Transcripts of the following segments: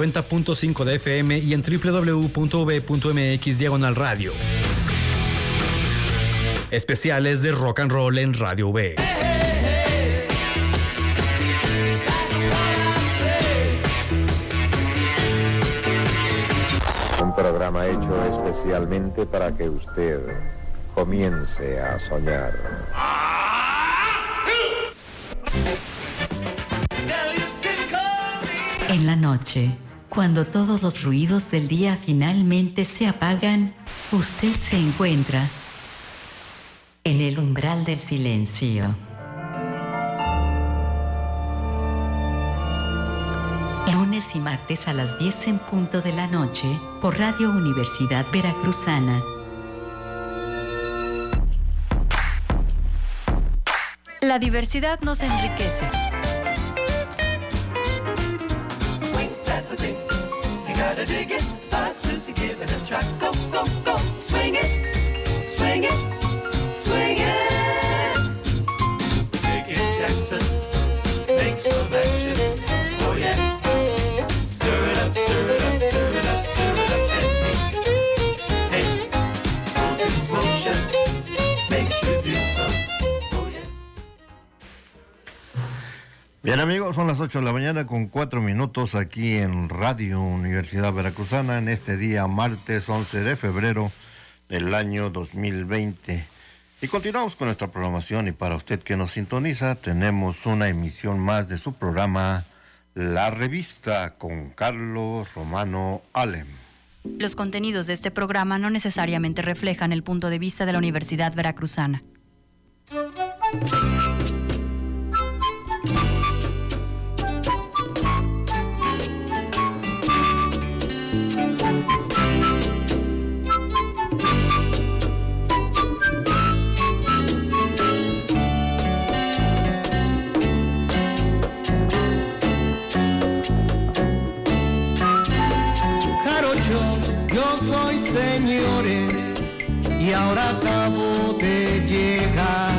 90.5 de FM y en www.v.mx/radio. Especiales de rock and roll en Radio V. Un programa hecho especialmente para que usted comience a soñar. En la noche, cuando todos los ruidos del día finalmente se apagan, usted se encuentra en el umbral del silencio. Lunes y martes a las 10 en punto de la noche, por Radio Universidad Veracruzana. La diversidad nos enriquece. Swing, that's the thing. You gotta dig it. Fast, loosey, give it a try. Go, go, go. Swing it, swing it, swing it. Take it, Jackson. Make some action. Oh yeah. Stir it up, stir it up, stir it up, stir it up. And hey, Fulton's motion makes you feel so. Oh yeah. Bien amigos, son las 8 de la mañana con 4 minutos aquí en Radio Universidad Veracruzana en este día martes 11 de febrero del año 2020. Y continuamos con nuestra programación y para usted que nos sintoniza tenemos una emisión más de su programa La Revista con Carlos Romano Alem. Los contenidos de este programa no necesariamente reflejan el punto de vista de la Universidad Veracruzana. Yo soy señores y ahora acabo de llegar,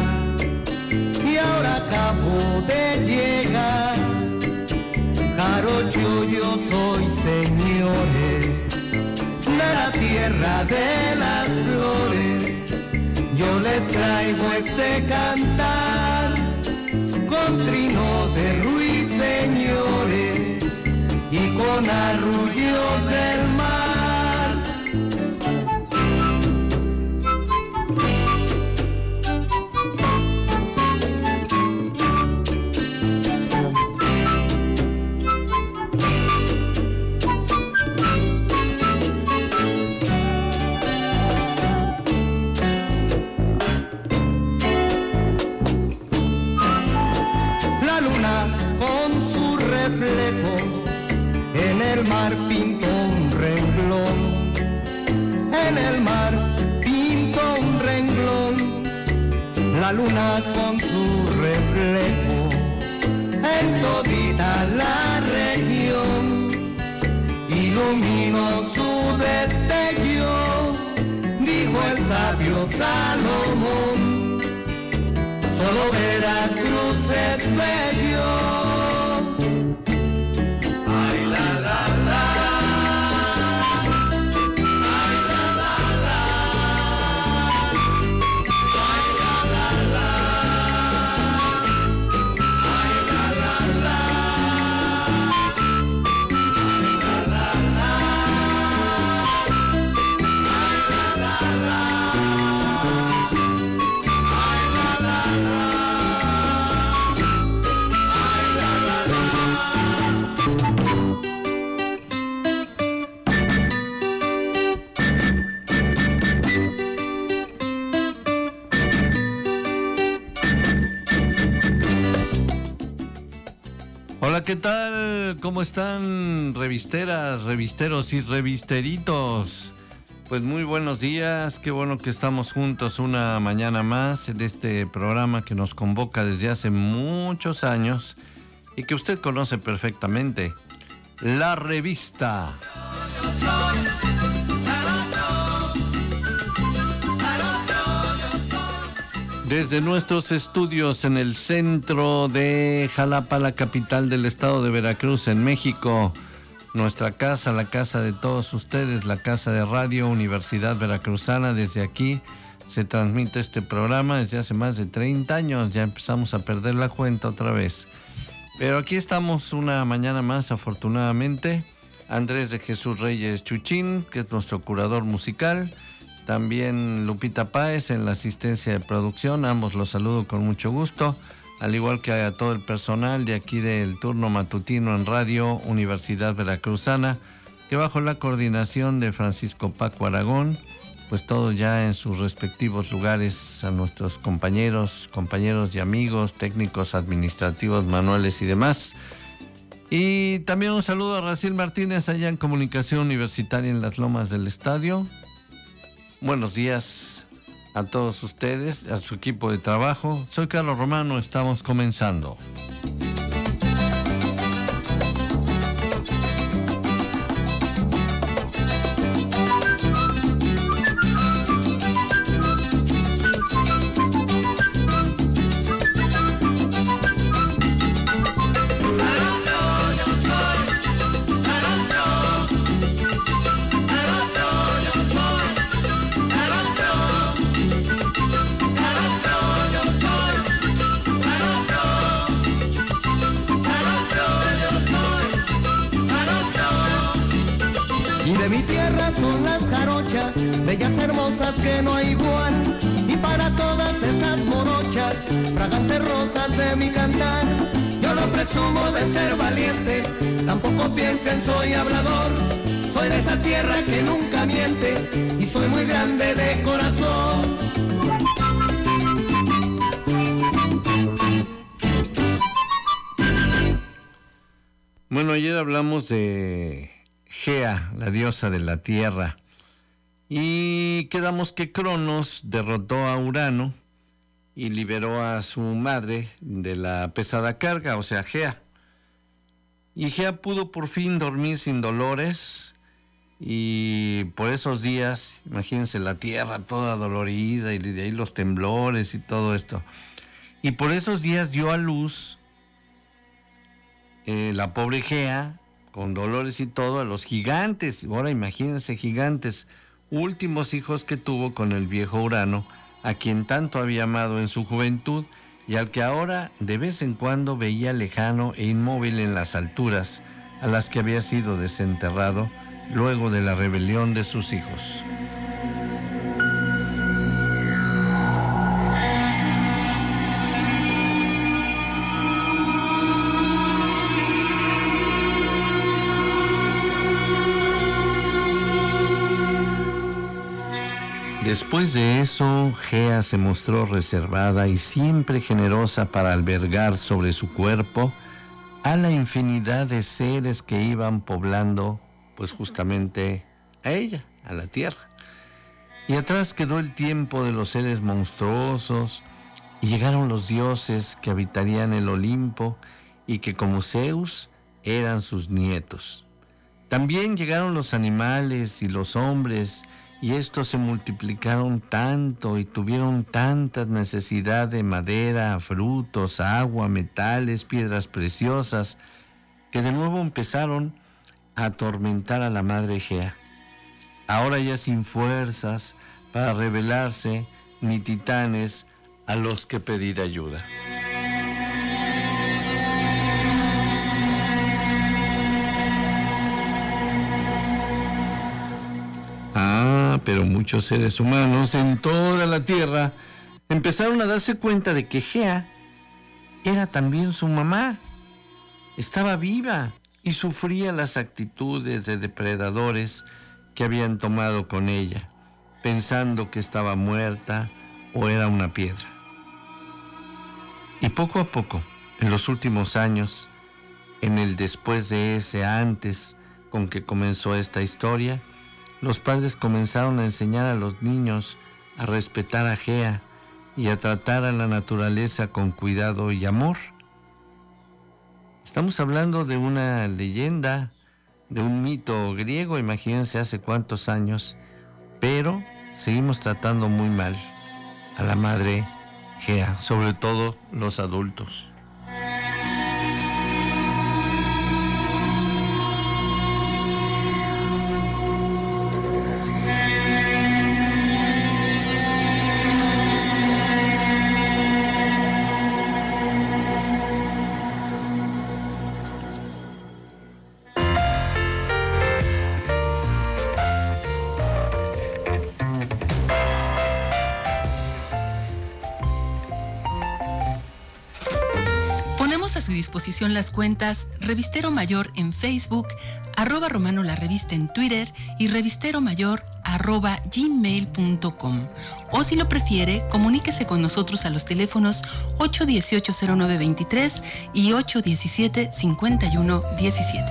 Jarocho, yo soy señores de la tierra de las flores. Yo les traigo este cantar con trino de ruiseñores y con arrullos del mar. En el mar pinto un renglón, en el mar pinto un renglón, la luna con su reflejo en todita la región, iluminó su destello, dijo el sabio Salomón, solo Veracruz es bello. Hola, ¿qué tal? ¿Cómo están, revisteras, revisteros y revisteritos? Pues muy buenos días, qué bueno que estamos juntos una mañana más en este programa que nos convoca desde hace muchos años y que usted conoce perfectamente, La Revista. Desde nuestros estudios en el centro de Jalapa, la capital del estado de Veracruz, en México, nuestra casa, la casa de todos ustedes, la casa de Radio Universidad Veracruzana. Desde aquí se transmite este programa desde hace más de 30 años, ya empezamos a perder la cuenta otra vez. Pero aquí estamos una mañana más, afortunadamente. Andrés de Jesús Reyes Chuchín, que es nuestro curador musical. También Lupita Páez en la asistencia de producción. Ambos los saludo con mucho gusto. Al igual que a todo el personal de aquí del turno matutino en Radio Universidad Veracruzana, que bajo la coordinación de Francisco Paco Aragón, pues todos ya en sus respectivos lugares, a nuestros compañeros y amigos, técnicos administrativos, manuales y demás. Y también un saludo a Raciel Martínez allá en Comunicación Universitaria en las Lomas del Estadio. Buenos días a todos ustedes, a su equipo de trabajo. Soy Carlos Romano, estamos comenzando. De mi tierra son las jarochas, bellas hermosas que no hay igual. Y para todas esas morochas, fragantes rosas de mi cantar, yo no presumo de ser valiente, tampoco piensen soy hablador. Soy de esa tierra que nunca miente y soy muy grande de corazón. Bueno, ayer hablamos de Gea, la diosa de la tierra, y quedamos que Cronos derrotó a Urano y liberó a su madre de la pesada carga, o sea, Gea. Y Gea pudo por fin dormir sin dolores, y por esos días, imagínense la tierra toda dolorida, y de ahí los temblores y todo esto. Y por esos días dio a luz la pobre Gea, con dolores y todo, a los gigantes. Ahora imagínense, gigantes, últimos hijos que tuvo con el viejo Urano, a quien tanto había amado en su juventud y al que ahora de vez en cuando veía lejano e inmóvil en las alturas, a las que había sido desenterrado luego de la rebelión de sus hijos. Después de eso, Gea se mostró reservada y siempre generosa para albergar sobre su cuerpo a la infinidad de seres que iban poblando, pues justamente a ella, a la tierra. Y atrás quedó el tiempo de los seres monstruosos y llegaron los dioses que habitarían el Olimpo y que como Zeus eran sus nietos. También llegaron los animales y los hombres, y estos se multiplicaron tanto y tuvieron tanta necesidad de madera, frutos, agua, metales, piedras preciosas, que de nuevo empezaron a atormentar a la madre Gea. Ahora ya sin fuerzas para rebelarse, ni titanes a los que pedir ayuda. Pero muchos seres humanos en toda la tierra empezaron a darse cuenta de que Gea era también su mamá. Estaba viva y sufría las actitudes de depredadores que habían tomado con ella, pensando que estaba muerta o era una piedra. Y poco a poco, en los últimos años, en el después de ese antes con que comenzó esta historia, los padres comenzaron a enseñar a los niños a respetar a Gea y a tratar a la naturaleza con cuidado y amor. Estamos hablando de una leyenda, de un mito griego, imagínense hace cuántos años, pero seguimos tratando muy mal a la madre Gea, sobre todo los adultos. disposición las cuentas Revistero Mayor en Facebook, @Romano la Revista en Twitter y revisteromayor@gmail.com. O si lo prefiere, comuníquese con nosotros a los teléfonos 818-0923 y 817-5117.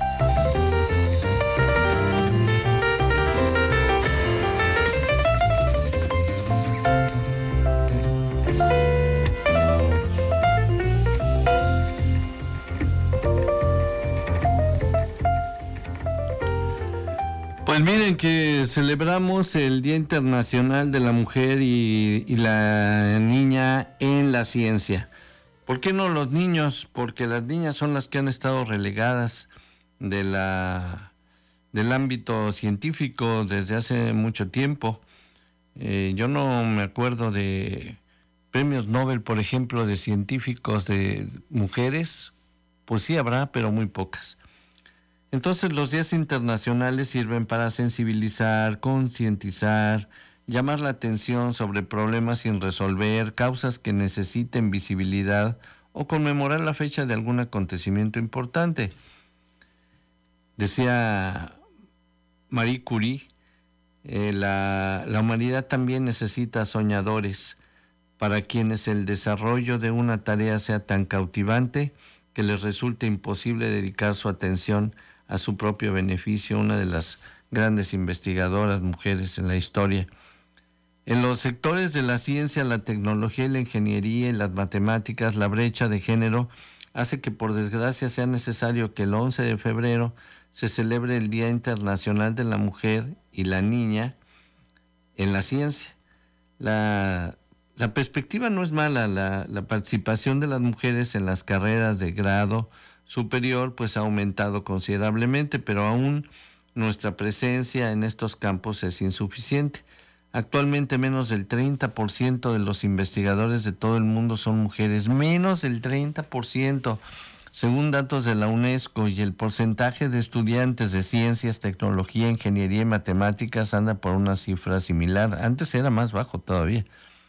Pues miren que celebramos el Día Internacional de la Mujer y la Niña en la ciencia. ¿Por qué no los niños? Porque las niñas son las que han estado relegadas del ámbito científico desde hace mucho tiempo. Yo no me acuerdo de premios Nobel, por ejemplo, de científicos de mujeres. Pues sí habrá, pero muy pocas. Entonces los días internacionales sirven para sensibilizar, concientizar, llamar la atención sobre problemas sin resolver, causas que necesiten visibilidad o conmemorar la fecha de algún acontecimiento importante. Decía Marie Curie, la humanidad también necesita soñadores para quienes el desarrollo de una tarea sea tan cautivante que les resulte imposible dedicar su atención a su propio beneficio, una de las grandes investigadoras mujeres en la historia. En los sectores de la ciencia, la tecnología y la ingeniería y las matemáticas, la brecha de género hace que por desgracia sea necesario que el 11 de febrero se celebre el Día Internacional de la Mujer y la Niña en la ciencia. La perspectiva no es mala, la participación de las mujeres en las carreras de grado superior pues ha aumentado considerablemente, pero aún nuestra presencia en estos campos es insuficiente. Actualmente menos del 30% de los investigadores de todo el mundo son mujeres, menos del 30%, según datos de la UNESCO, y el porcentaje de estudiantes de ciencias, tecnología, ingeniería y matemáticas anda por una cifra similar. Antes era más bajo todavía.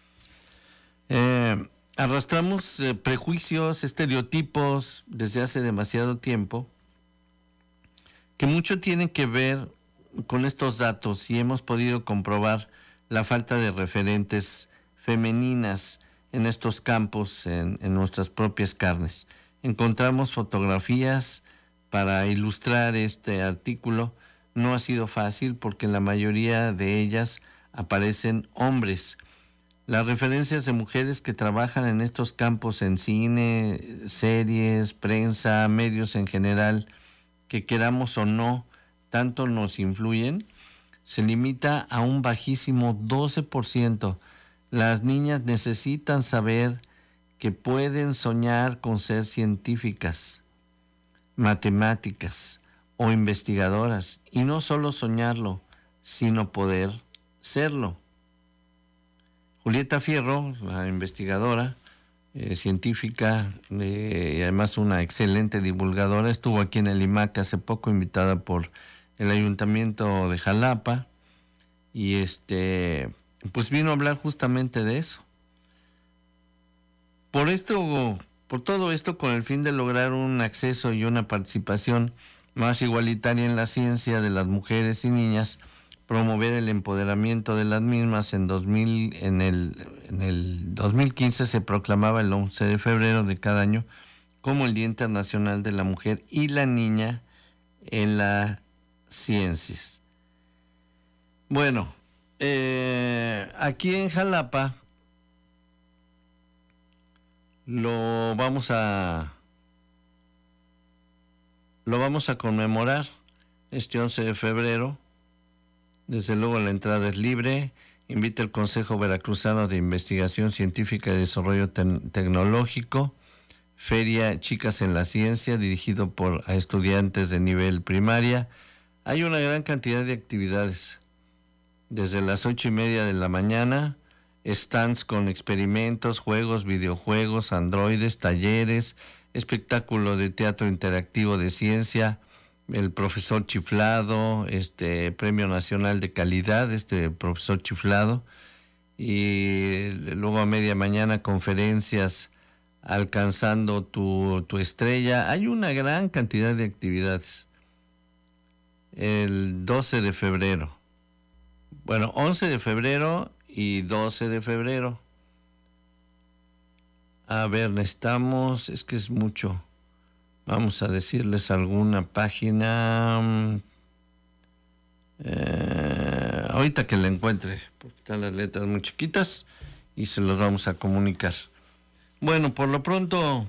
Arrastramos prejuicios, estereotipos desde hace demasiado tiempo que mucho tienen que ver con estos datos, y hemos podido comprobar la falta de referentes femeninas en estos campos en nuestras propias carnes. Encontramos fotografías para ilustrar este artículo. No ha sido fácil porque en la mayoría de ellas aparecen hombres. Las referencias de mujeres que trabajan en estos campos en cine, series, prensa, medios en general, que queramos o no, tanto nos influyen, se limita a un bajísimo 12%. Las niñas necesitan saber que pueden soñar con ser científicas, matemáticas o investigadoras, y no solo soñarlo, sino poder serlo. Julieta Fierro, la investigadora, científica y además una excelente divulgadora, estuvo aquí en el IMAC hace poco, invitada por el Ayuntamiento de Jalapa, y pues vino a hablar justamente de eso. Por todo esto, con el fin de lograr un acceso y una participación más igualitaria en la ciencia de las mujeres y niñas, promover el empoderamiento de las mismas, en el 2015 se proclamaba el 11 de febrero de cada año como el Día Internacional de la Mujer y la Niña en las Ciencias. Bueno, aquí en Jalapa lo vamos a conmemorar este 11 de febrero. Desde luego la entrada es libre. Invita el Consejo Veracruzano de Investigación Científica y Desarrollo Tecnológico, Feria Chicas en la Ciencia, dirigido a estudiantes de nivel primaria. Hay una gran cantidad de actividades. Desde las 8:30 de la mañana, stands con experimentos, juegos, videojuegos, androides, talleres, espectáculo de teatro interactivo de ciencia, el profesor Chiflado, Premio Nacional de Calidad, profesor Chiflado, y luego a media mañana conferencias alcanzando tu estrella. Hay una gran cantidad de actividades. El 12 de febrero. Bueno, 11 de febrero y 12 de febrero. A ver, necesitamos, es que es mucho. Vamos a decirles alguna página. Ahorita que la encuentre, porque están las letras muy chiquitas y se las vamos a comunicar. Bueno, por lo pronto,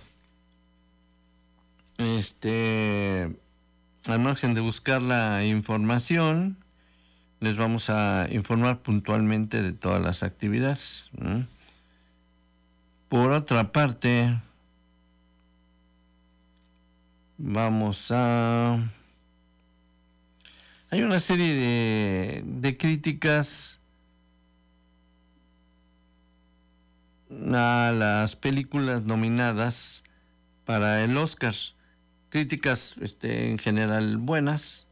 al margen de buscar la información, les vamos a informar puntualmente de todas las actividades. Por otra parte, hay una serie de críticas a las películas nominadas para el Oscar. Críticas en general buenas.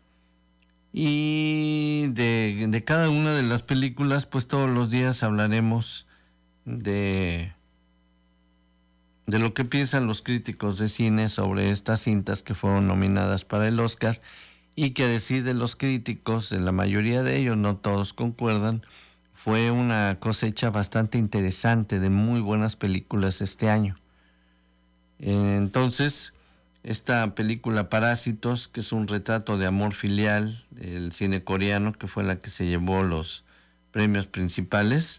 Y de cada una de las películas, pues todos los días hablaremos de lo que piensan los críticos de cine sobre estas cintas que fueron nominadas para el Oscar, y que a decir de los críticos, de la mayoría de ellos, no todos concuerdan, fue una cosecha bastante interesante de muy buenas películas este año. Entonces, esta película Parásitos, que es un retrato de amor filial del cine coreano, que fue la que se llevó los premios principales,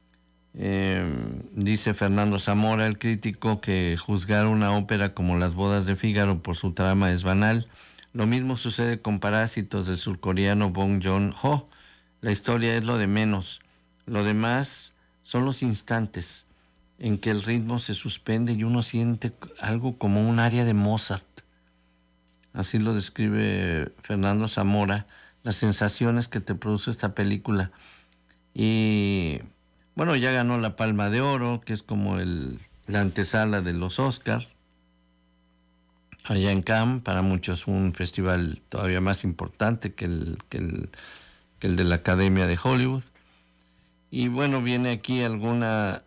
dice Fernando Zamora, el crítico, que juzgar una ópera como Las bodas de Fígaro por su trama es banal. Lo mismo sucede con Parásitos del surcoreano Bong Joon-ho. La historia es lo de menos. Lo demás son los instantes en que el ritmo se suspende y uno siente algo como un aria de Mozart. Así lo describe Fernando Zamora, las sensaciones que te produce esta película. Y bueno, ya ganó la Palma de Oro, que es como la antesala de los Oscars, allá en Cannes. Para muchos un festival todavía más importante que el de la Academia de Hollywood. Y bueno, viene aquí alguna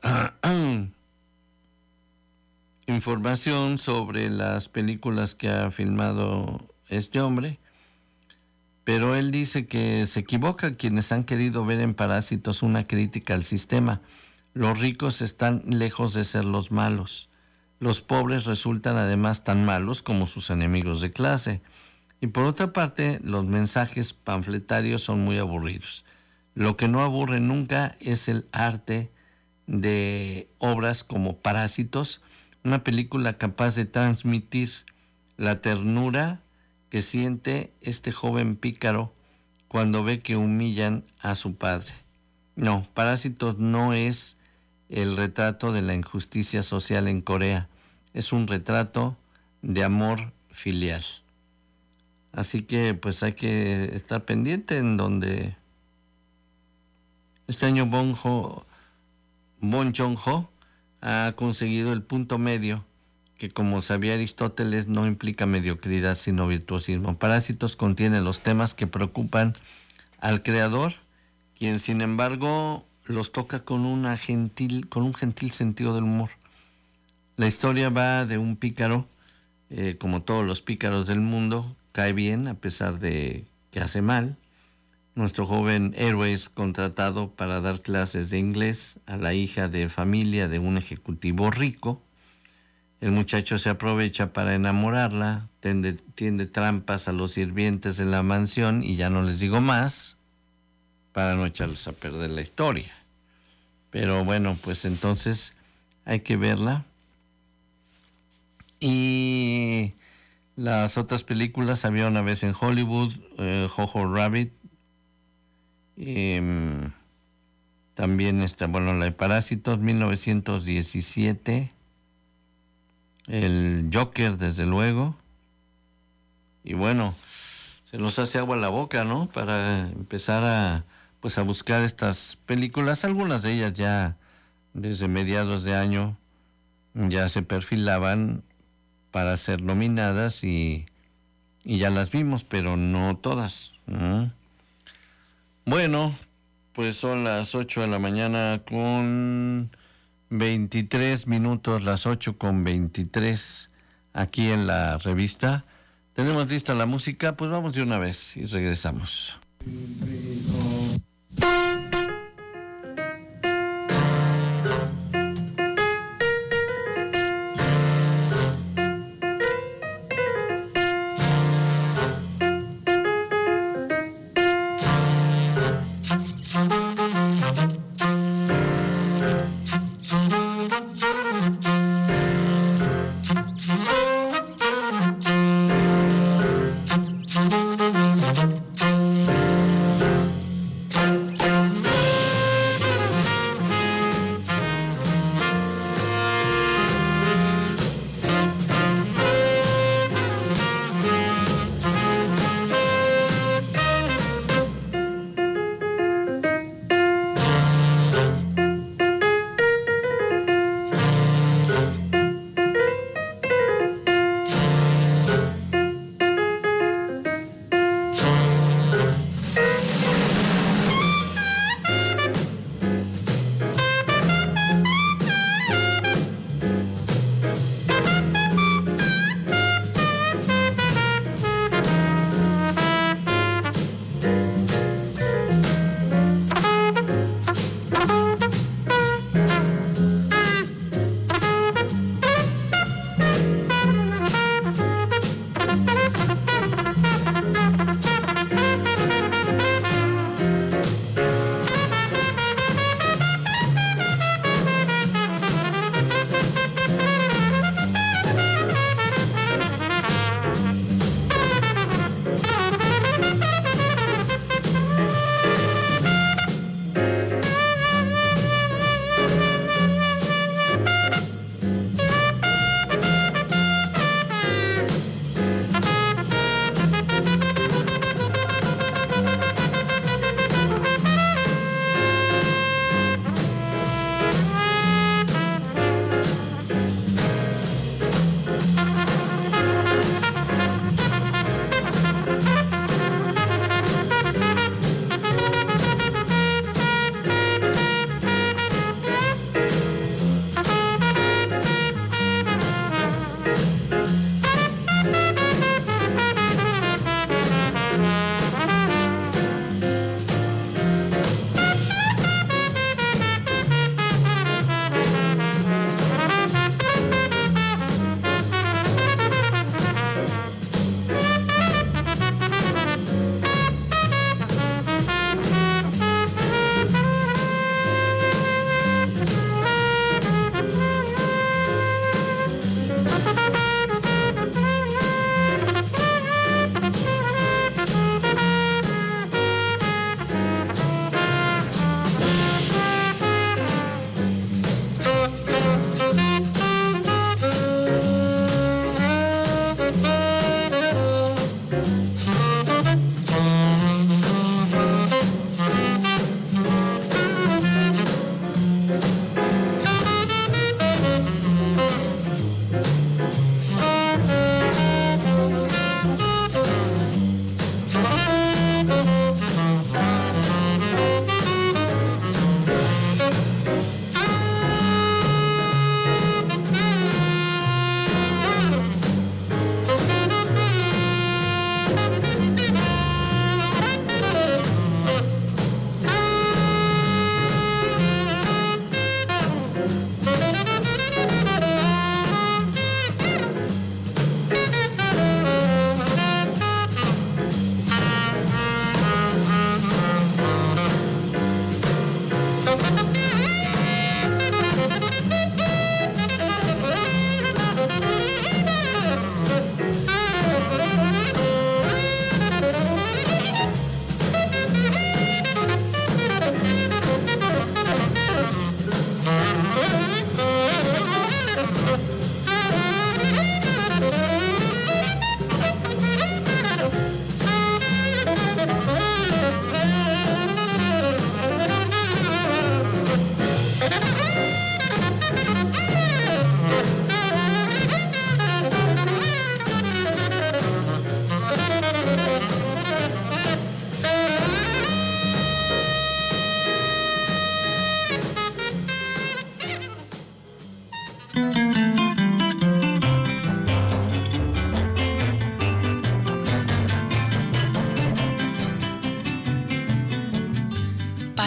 información sobre las películas que ha filmado este hombre, pero él dice que se equivoca quienes han querido ver en Parásitos una crítica al sistema. Los ricos están lejos de ser los malos. Los pobres resultan además tan malos como sus enemigos de clase. Y por otra parte, los mensajes panfletarios son muy aburridos. Lo que no aburre nunca es el arte de obras como Parásitos, una película capaz de transmitir la ternura que siente este joven pícaro cuando ve que humillan a su padre. No, Parásitos no es el retrato de la injusticia social en Corea, es un retrato de amor filial. Así que pues hay que estar pendiente en donde este año Bong Joon-ho ha conseguido el punto medio, que como sabía Aristóteles no implica mediocridad sino virtuosismo. Parásitos contiene los temas que preocupan al creador, quien sin embargo los toca con un gentil sentido del humor. La historia va de un pícaro, como todos los pícaros del mundo, cae bien a pesar de que hace mal. Nuestro joven héroe es contratado para dar clases de inglés a la hija de familia de un ejecutivo rico. El muchacho se aprovecha para enamorarla, tiende trampas a los sirvientes de la mansión y ya no les digo más para no echarles a perder la historia. Pero bueno, pues entonces hay que verla. Y las otras películas, Había una vez en Hollywood, Jojo Rabbit, también está, bueno, la de Parásitos, 1917, el Joker, desde luego, y bueno, se nos hace agua la boca, ¿no? Para empezar a buscar estas películas. Algunas de ellas ya desde mediados de año ya se perfilaban para ser nominadas y ya las vimos, pero no todas. Bueno, pues son las 8 de la mañana con 23 minutos, las 8:23, aquí en la revista. Tenemos lista la música, pues vamos de una vez y regresamos.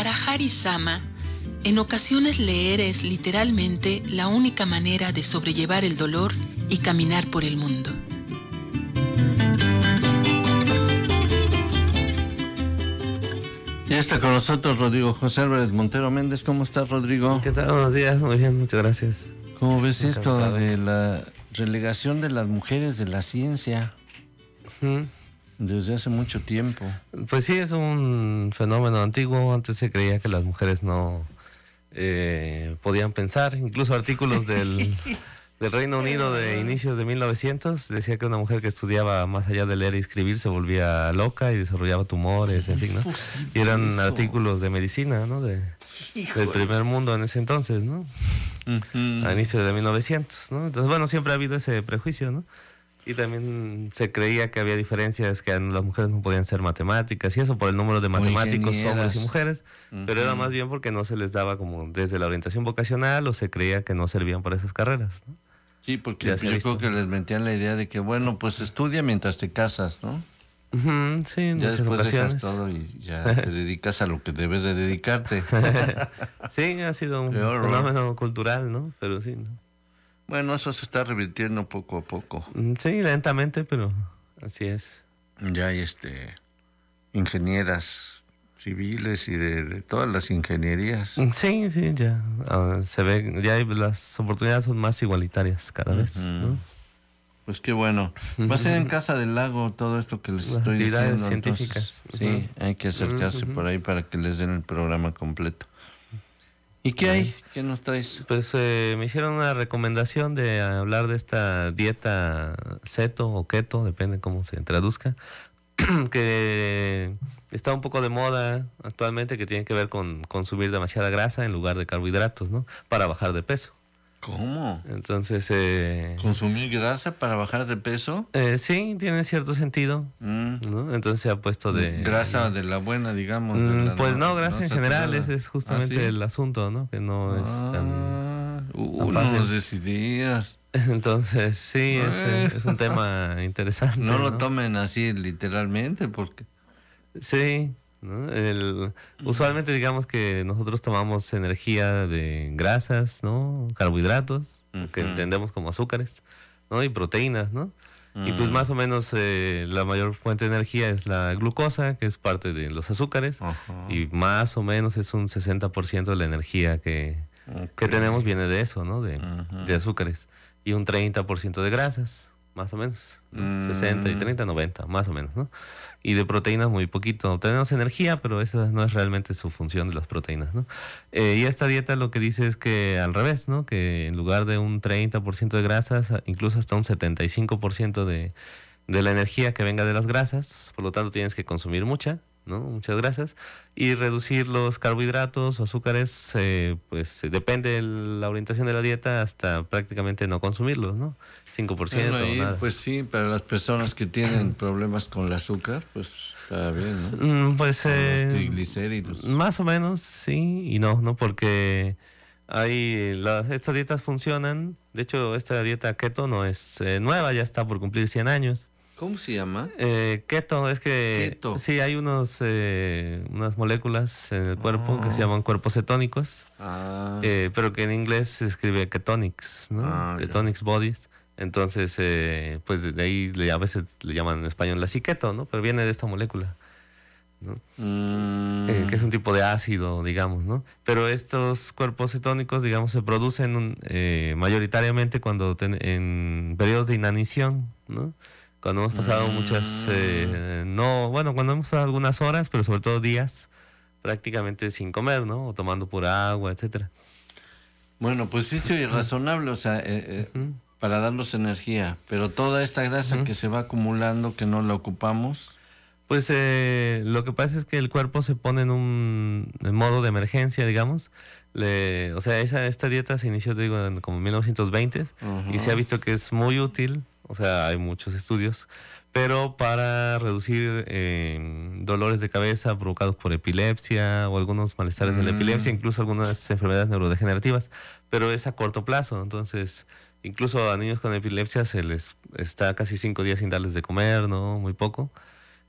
Para Hari-sama, en ocasiones leer es literalmente la única manera de sobrellevar el dolor y caminar por el mundo. Ya está con nosotros Rodrigo José Álvarez Montero Méndez. ¿Cómo estás, Rodrigo? ¿Qué tal? Buenos días, muy bien, muchas gracias. ¿Cómo ves esto de la relegación de las mujeres de la ciencia? Desde hace mucho tiempo. Pues sí, es un fenómeno antiguo. Antes se creía que las mujeres no podían pensar. Incluso artículos del Reino Unido de inicios de 1900 decía que una mujer que estudiaba más allá de leer y escribir se volvía loca y desarrollaba tumores, en fin, ¿no? Y eran artículos de medicina, ¿no? Del primer mundo en ese entonces, ¿no? A inicios de 1900, ¿no? Entonces, bueno, siempre ha habido ese prejuicio, ¿no? Y también se creía que había diferencias, que las mujeres no podían ser matemáticas y eso por el número de matemáticos, hombres y mujeres, pero era más bien porque no se les daba como desde la orientación vocacional o se creía que no servían para esas carreras, ¿no? Sí, porque yo creo que les metían la idea de que, bueno, pues estudia mientras te casas, ¿no? Sí, en ya muchas después ocasiones. Dejas todo y ya te dedicas a lo que debes de dedicarte. Sí, ha sido un fenómeno cultural, ¿no? Pero sí, ¿no? Bueno, eso se está revirtiendo poco a poco. Sí, lentamente, pero así es. Ya hay ingenieras civiles y de todas las ingenierías. Sí, ya se ve, ya las oportunidades son más igualitarias cada vez, ¿no? Pues qué bueno. Va a ser en Casa del Lago todo esto que les estoy diciendo. Actividades científicas. Entonces, sí, hay que acercarse por ahí para que les den el programa completo. ¿Y qué hay? ¿Qué nos traes? Pues me hicieron una recomendación de hablar de esta dieta ceto o keto, depende cómo se traduzca, que está un poco de moda actualmente, que tiene que ver con consumir demasiada grasa en lugar de carbohidratos, ¿no? Para bajar de peso. ¿Cómo? Entonces... ¿consumir grasa para bajar de peso? Sí, tiene cierto sentido, ¿no? Entonces se ha puesto de... Grasa de la buena, digamos. Pues no, grasa en general, ese es justamente ¿sí? El asunto, ¿no? Que no es tan fácil. Nos decidías. Entonces, sí, es un tema interesante. No lo tomen así literalmente, porque... Sí, ¿no? Usualmente digamos que nosotros tomamos energía de grasas, ¿no? Carbohidratos, que entendemos como azúcares, ¿no? Y proteínas, ¿no? Y pues más o menos la mayor fuente de energía es la glucosa, que es parte de los azúcares, y más o menos es un 60% de la energía que tenemos viene de eso, ¿no? De azúcares. Y un 30% de grasas, más o menos, ¿no? 60 y 30, 90, más o menos, ¿no? Y de proteínas muy poquito. Tenemos energía, pero esa no es realmente su función de las proteínas, ¿no? Y esta dieta lo que dice es que al revés, ¿no? Que en lugar de un 30% de grasas, incluso hasta un 75% de la energía que venga de las grasas, por lo tanto tienes que consumir muchas grasas, y reducir los carbohidratos o azúcares, pues depende de la orientación de la dieta, hasta prácticamente no consumirlos, ¿no? 5% bueno, ahí, o nada. Pues sí, para las personas que tienen problemas con el azúcar, pues está bien, ¿no? Pues los triglicéridos. Más o menos, sí y no, porque estas dietas funcionan. De hecho, esta dieta keto no es nueva, ya está por cumplir 100 años. ¿Cómo se llama? Keto, es que keto. Sí, hay unas moléculas en el cuerpo que se llaman cuerpos cetónicos, pero que en inglés se escribe ketonics, ¿no? Ketonics bodies. Entonces, pues de ahí a veces le llaman en español la keto, ¿no? Pero viene de esta molécula, ¿no? Que es un tipo de ácido, digamos, ¿no? Pero estos cuerpos cetónicos, digamos, se producen mayoritariamente en periodos de inanición, ¿no? Cuando hemos pasado cuando hemos pasado algunas horas, pero sobre todo días, prácticamente sin comer, ¿no? O tomando pura agua, etcétera. Bueno, pues sí soy razonable, o sea, para darnos energía, pero toda esta grasa que se va acumulando, que no la ocupamos... Pues lo que pasa es que el cuerpo se pone en modo de emergencia, digamos. O sea, esta dieta se inició, te digo, como en 1920 y se ha visto que es muy útil. O sea, hay muchos estudios, pero para reducir dolores de cabeza provocados por epilepsia o algunos malestares de la epilepsia, incluso algunas enfermedades neurodegenerativas, pero es a corto plazo. Entonces, incluso a niños con epilepsia se les está casi 5 días sin darles de comer, ¿no? Muy poco.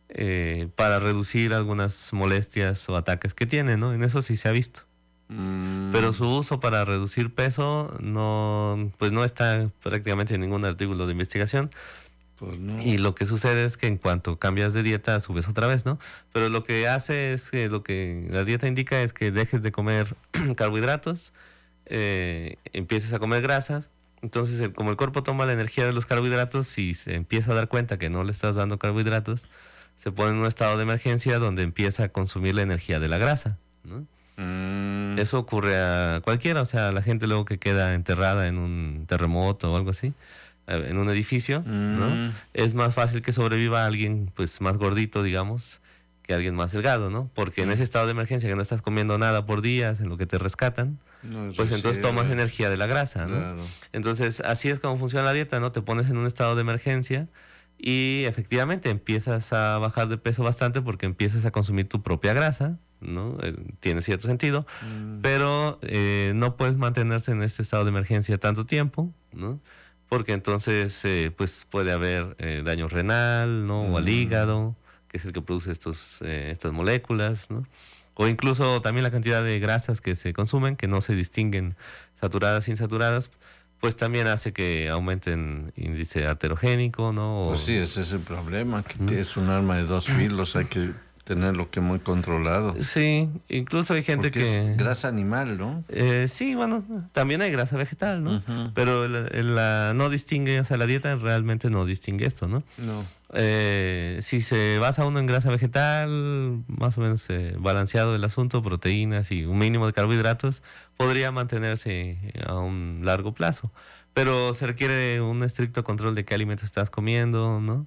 para reducir algunas molestias o ataques que tiene, ¿no? En eso sí se ha visto. Pero su uso para reducir peso pues no está prácticamente en ningún artículo de investigación. Pues no. Y lo que sucede es que en cuanto cambias de dieta subes otra vez, ¿no? Pero lo que hace es que lo que la dieta indica es que dejes de comer carbohidratos, empieces a comer grasas. Entonces, como el cuerpo toma la energía de los carbohidratos y se empieza a dar cuenta que no le estás dando carbohidratos, se pone en un estado de emergencia donde empieza a consumir la energía de la grasa, ¿no? Eso ocurre a cualquiera, o sea, la gente luego que queda enterrada en un terremoto o algo así, en un edificio, ¿no? Es más fácil que sobreviva alguien pues más gordito, digamos, que alguien más delgado, ¿no? Porque en ese estado de emergencia que no estás comiendo nada por días, en lo que te rescatan, pues entonces tomas energía de la grasa, ¿no? Claro. Entonces, así es como funciona la dieta, ¿no? Te pones en un estado de emergencia y efectivamente empiezas a bajar de peso bastante porque empiezas a consumir tu propia grasa, ¿no? Tiene cierto sentido, pero no puedes mantenerse en este estado de emergencia tanto tiempo, ¿no? Porque entonces pues puede haber daño renal, ¿no? O al hígado, que es el que produce estas moléculas, ¿no? O incluso también la cantidad de grasas que se consumen, que no se distinguen saturadas e insaturadas, pues también hace que aumenten índice arterogénico, ¿no? Pues sí, ese es el problema, que es un arma de dos filos, hay que tenerlo que muy controlado. Sí, incluso hay gente que... es grasa animal, ¿no? Sí, bueno, también hay grasa vegetal, ¿no? Pero la no distingue, o sea, la dieta realmente no distingue esto, ¿no? No. Si se basa uno en grasa vegetal, más o menos balanceado el asunto, proteínas y un mínimo de carbohidratos, podría mantenerse a un largo plazo. Pero se requiere un estricto control de qué alimentos estás comiendo, ¿no?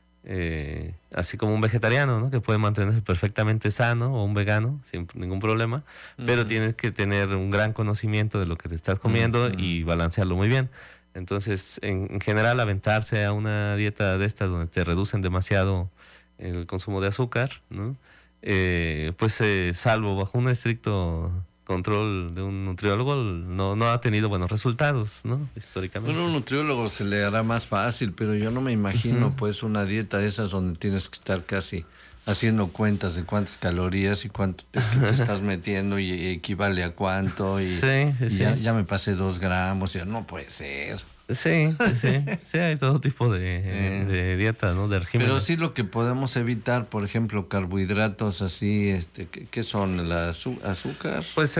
Así como un vegetariano, ¿no? Que puede mantenerse perfectamente sano, o un vegano sin ningún problema, pero tienes que tener un gran conocimiento de lo que te estás comiendo y balancearlo muy bien. Entonces, en general, aventarse a una dieta de estas donde te reducen demasiado el consumo de azúcar, ¿no? Pues salvo bajo un estricto control de un nutriólogo, no ha tenido buenos resultados, ¿no? Históricamente. Bueno, a un nutriólogo se le hará más fácil, pero yo no me imagino pues una dieta de esas donde tienes que estar casi haciendo cuentas de cuántas calorías y cuánto te estás metiendo y equivale a cuánto y, ya me pasé 2 gramos, ya no puede ser. Sí, hay todo tipo de dieta, ¿no? De régimen. Pero sí lo que podemos evitar, por ejemplo, carbohidratos así, ¿qué son? ¿El azúcar? Pues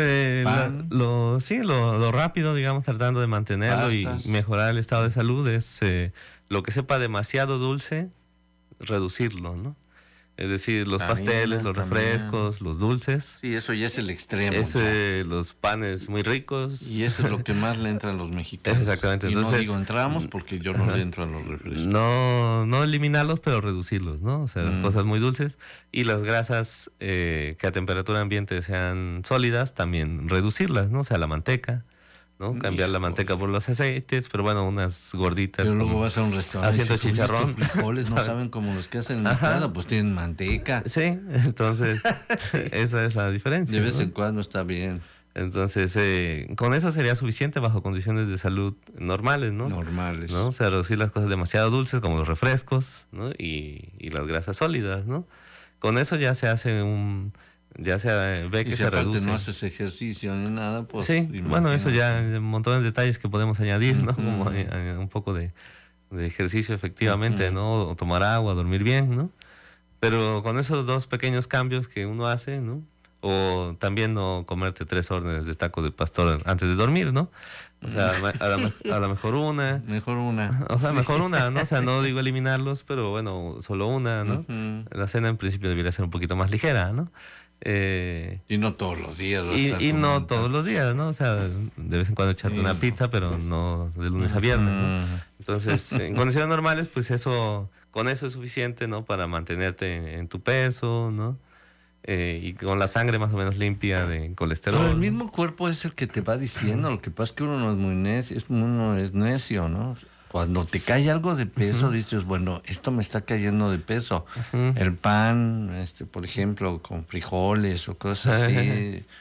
lo rápido, digamos, tratando de mantenerlo pastas. Y mejorar el estado de salud es lo que sepa demasiado dulce, reducirlo, ¿no? Es decir, los pasteles, los refrescos, los dulces. Sí, eso ya es el extremo. Los panes muy ricos. Y eso es lo que más le entra a los mexicanos. Exactamente. Y entonces, no digo entramos porque yo no le entro a los refrescos. No eliminarlos, pero reducirlos, ¿no? O sea, las cosas muy dulces. Y las grasas que a temperatura ambiente sean sólidas, también reducirlas, ¿no? O sea, la manteca, ¿no? Cambiar la manteca por los aceites, pero bueno, unas gorditas. Pero luego vas a un restaurante haciendo chicharrón. Los frijoles no saben como los que hacen en la casa, pues tienen manteca. Sí, entonces esa es la diferencia. De vez en cuando está bien. Entonces, con eso sería suficiente bajo condiciones de salud normales, ¿no? Normales. ¿No? O sea, reducir las cosas demasiado dulces como los refrescos, ¿no? Y las grasas sólidas, ¿no? Con eso ya se hace ya se ve que y si se reduce. no haces ejercicio ni nada, pues... Sí, bueno, eso ya, un montón de detalles que podemos añadir, ¿no? Como un poco de ejercicio efectivamente, ¿no? O tomar agua, dormir bien, ¿no? Pero con esos 2 pequeños cambios que uno hace, ¿no? O también no comerte 3 órdenes de taco de pastor antes de dormir, ¿no? O sea, a lo mejor una. Mejor una. O sea, mejor una, ¿no? O sea, no digo eliminarlos, pero bueno, solo una, ¿no? La cena en principio debería ser un poquito más ligera, ¿no? Y no todos los días. Y no todos los días, ¿no? O sea, de vez en cuando echarte una pizza, pero no de lunes a viernes, ¿no? Entonces, en condiciones normales, pues con eso es suficiente, ¿no? Para mantenerte en tu peso, ¿no? Y con la sangre más o menos limpia de colesterol. Pero el mismo cuerpo es el que te va diciendo. Lo que pasa es que uno no es muy necio, uno es necio, ¿no? Cuando te cae algo de peso, dices, bueno, esto me está cayendo de peso. El pan, por ejemplo, con frijoles o cosas así,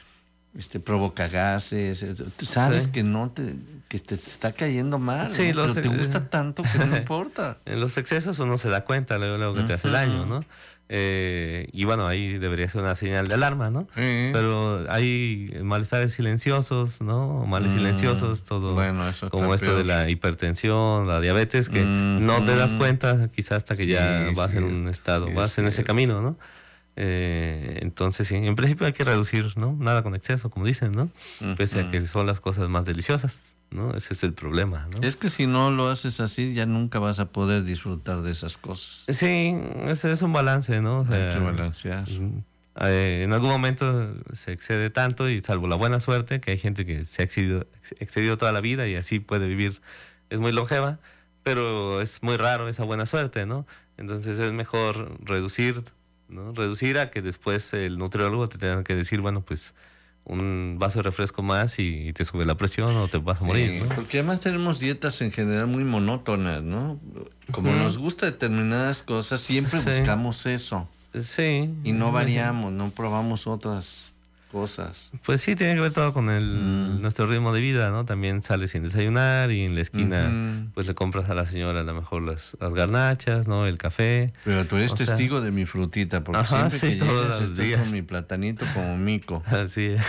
provoca gases, tú sabes Sí. que te está cayendo mal, Sí, ¿no? Pero te gusta tanto que no importa. En los excesos uno se da cuenta luego que te hace daño, ¿no? Y bueno, ahí debería ser una señal de alarma, ¿no? Pero hay malestares silenciosos, ¿no? Males silenciosos, todo. Bueno, eso como está esto de peor. la hipertensión, la diabetes, que no te das cuenta quizás hasta que ya vas en un estado, vas en ese camino, ¿no? Entonces, sí, en principio hay que reducir, ¿no? Nada con exceso, como dicen, ¿no? Pese a que son las cosas más deliciosas, ¿no? Ese es el problema, ¿no? Es que si no lo haces así, ya nunca vas a poder disfrutar de esas cosas. Sí, ese es un balance, ¿no? O sea, Hay que balancear. en algún momento se excede tanto y salvo la buena suerte, que hay gente que se ha excedido toda la vida y así puede vivir, es muy longeva, pero es muy raro esa buena suerte, ¿no? Entonces es mejor reducir, ¿no? Reducir a que después el nutriólogo te tenga que decir, bueno, pues un vaso de refresco más y te sube la presión o te vas a morir, ¿no? Porque además tenemos dietas en general muy monótonas, ¿no? Como nos gusta determinadas cosas, siempre buscamos eso. Sí. Y no variamos, no probamos otras cosas. Pues sí, tiene que ver todo con nuestro ritmo de vida, ¿no? También sales sin desayunar y en la esquina pues le compras a la señora a lo mejor las garnachas, ¿no? El café. Pero tú eres testigo de mi frutita, porque siempre que llegas estoy con mi platanito como mico. Así es.